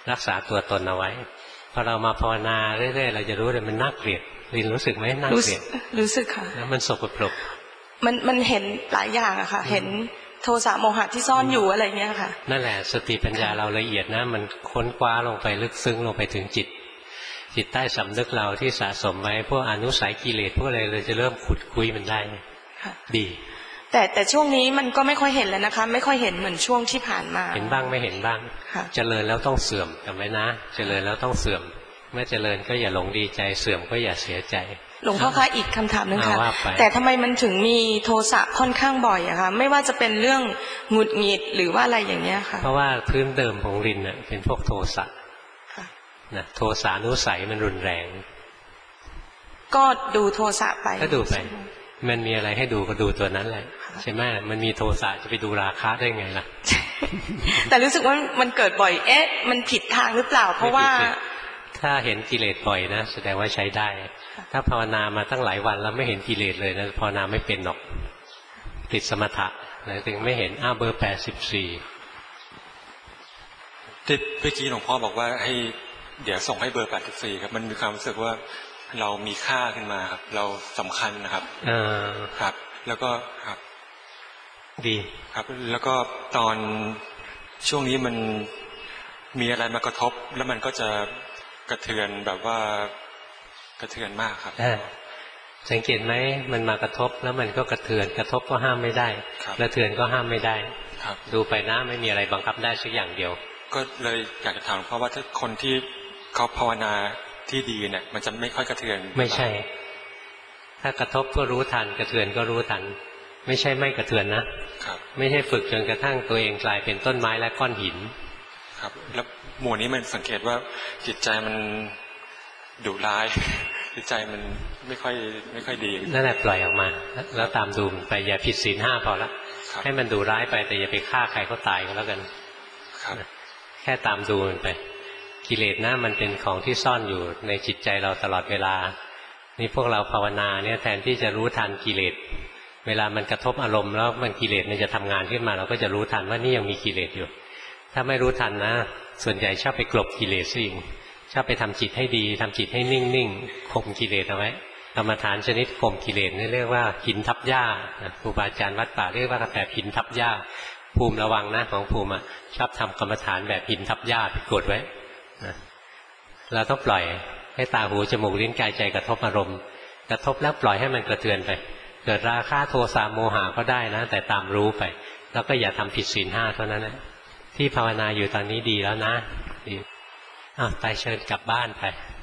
รักษาตัวตนเอาไว้พอเรามาภาวนาเรื่อยๆเราจะรู้เลยมันน่าเกลียดลินรู้สึกไหมน่าเกลียดรู้สึกค่ะแล้วมันสกปรกมันเห็นหลายอย่างอะค่ะเห็นโทสะโมหะที่ซ่อนอยู่อะไรเงี้ยค่ะนั่นแหละสติปัญญาเราละเอียดนะมันค้นคว้าลงไปลึกซึ้งลงไปถึงจิตใต้สำนึกเราที่สะสมไว้พวกอนุสัยกิเลสพวกอะไรเราจะเริ่มขุดคุยมันได้ดีแต่ช่วงนี้มันก็ไม่ค่อยเห็นแล้วนะคะไม่ค่อยเห็นเหมือนช่วงที่ผ่านมาเห็นบ้างไม่เห็นบ้างเจริญแล้วต้องเสื่อมจำไว้นะเจริญแล้วต้องเสื่อมเมื่อเจริญก็อย่าหลงดีใจเสื่อมก็อย่าเสียใจหลวงพ่อคะอีกคำถามนึงค่ะแต่ทำไมมันถึงมีโทสะค่อนข้างบ่อยอะคะไม่ว่าจะเป็นเรื่องหงุดหงิดหรือว่าอะไรอย่างเงี้ยค่ะเพราะว่าพื้นเดิมของรินเนี่ยเป็นพวกโทสะนะโทสานุสัยมันรุนแรงก็ดูโทสะไปก็ดูไปมันมีอะไรให้ดูก็ดูตัวนั้นแหละใช่ไหมมันมีโทสะจะไปดูราคะได้ไงล่ะแต่รู้สึกว่ามันเกิดบ่อยมันผิดทางหรือเปล่าเพราะว่าถ้าเห็นกิเลสบ่อยนะแสดงว่าใช้ได้ถ้าภาวนามาตั้งหลายวันแล้วไม่เห็นกิเลสเลยนะภาวนาไม่เป็นหรอกติดสมถะนะถึงไม่เห็นเบอร์84 เมื่อกี้หลวงพ่อบอกว่าให้เดี๋ยวส่งให้เบอร์84ครับมันมีความรู้สึกว่าเรามีค่าขึ้นมาครับเราสำคัญนะครับครับแล้วก็ครับดีครับแล้วก็ตอนช่วงนี้มันมีอะไรมากระทบแล้วมันก็จะกระเทือนแบบว่ากระเทือนมากครับสังเกตไหมมันมากระทบแล้วมันก็กระเทือนกระทบก็ห้ามไม่ได้กระเทือนก็ห้ามไม่ได้ดูไปนะไม่มีอะไรบังคับได้สักอย่างเดียวก็เลยอยากจะถามเพราะว่าถ้าคนที่เขาภาวนาที่ดีเนี่ยมันจะไม่ค่อยกระเทือนไม่ใช่ถ้ากระทบก็รู้ทันกระเทือนก็รู้ทันไม่ใช่ไม่กระเทือนนะครับไม่ใช่ฝึกจนกระทั่งตัวเองกลายเป็นต้นไม้และก้อนหินครับแล้วหมู่นี้มันสังเกตว่าจิตใจมันดุร้ายจิตใจมันไม่ค่อยดีนั่นแหละปล่อยออกมาแล้วตามดูไปอย่าผิดศีล 5พอละให้มันดุร้ายไปแต่อย่าไปฆ่าใครเขาตายก็แล้วกันแค่ตามดูมันไปกิเลสนะมันเป็นของที่ซ่อนอยู่ในจิตใจเราตลอดเวลานี่พวกเราภาวนาเนี่ยแทนที่จะรู้ทันกิเลสเวลามันกระทบอารมณ์แล้วมันกิเลสมันจะทำงานขึ้นมาเราก็จะรู้ทันว่านี่ยังมีกิเลสอยู่ถ้าไม่รู้ทันนะส่วนใหญ่ชอบไปกลบกิเลสซิ่งชอบไปทำจิตให้ดีทำจิตให้นิ่งๆข่มกิเลสเอาไว้กรรมฐานชนิดข่มกิเลสนี่เรียกว่าหินทับหญ้าครูบาอาจารย์วัดป่าเรียกว่าแบบหินทับหญ้าภูมิระวังนะของภูมิชอบทำกรรมฐานแบบหินทับหญ้าไปกดไว้เราต้องปล่อยให้ตาหูจมูกลิ้นกายใจกระทบอารมณ์กระทบแล้วปล่อยให้มันกระเทือนไปเกิดราคะโทสะโมหะก็ได้นะแต่ตามรู้ไปแล้วก็อย่าทำผิดศีล 5เท่านั้นนะที่ภาวนาอยู่ตอนนี้ดีแล้วนะดีไปเชิญกลับบ้านไป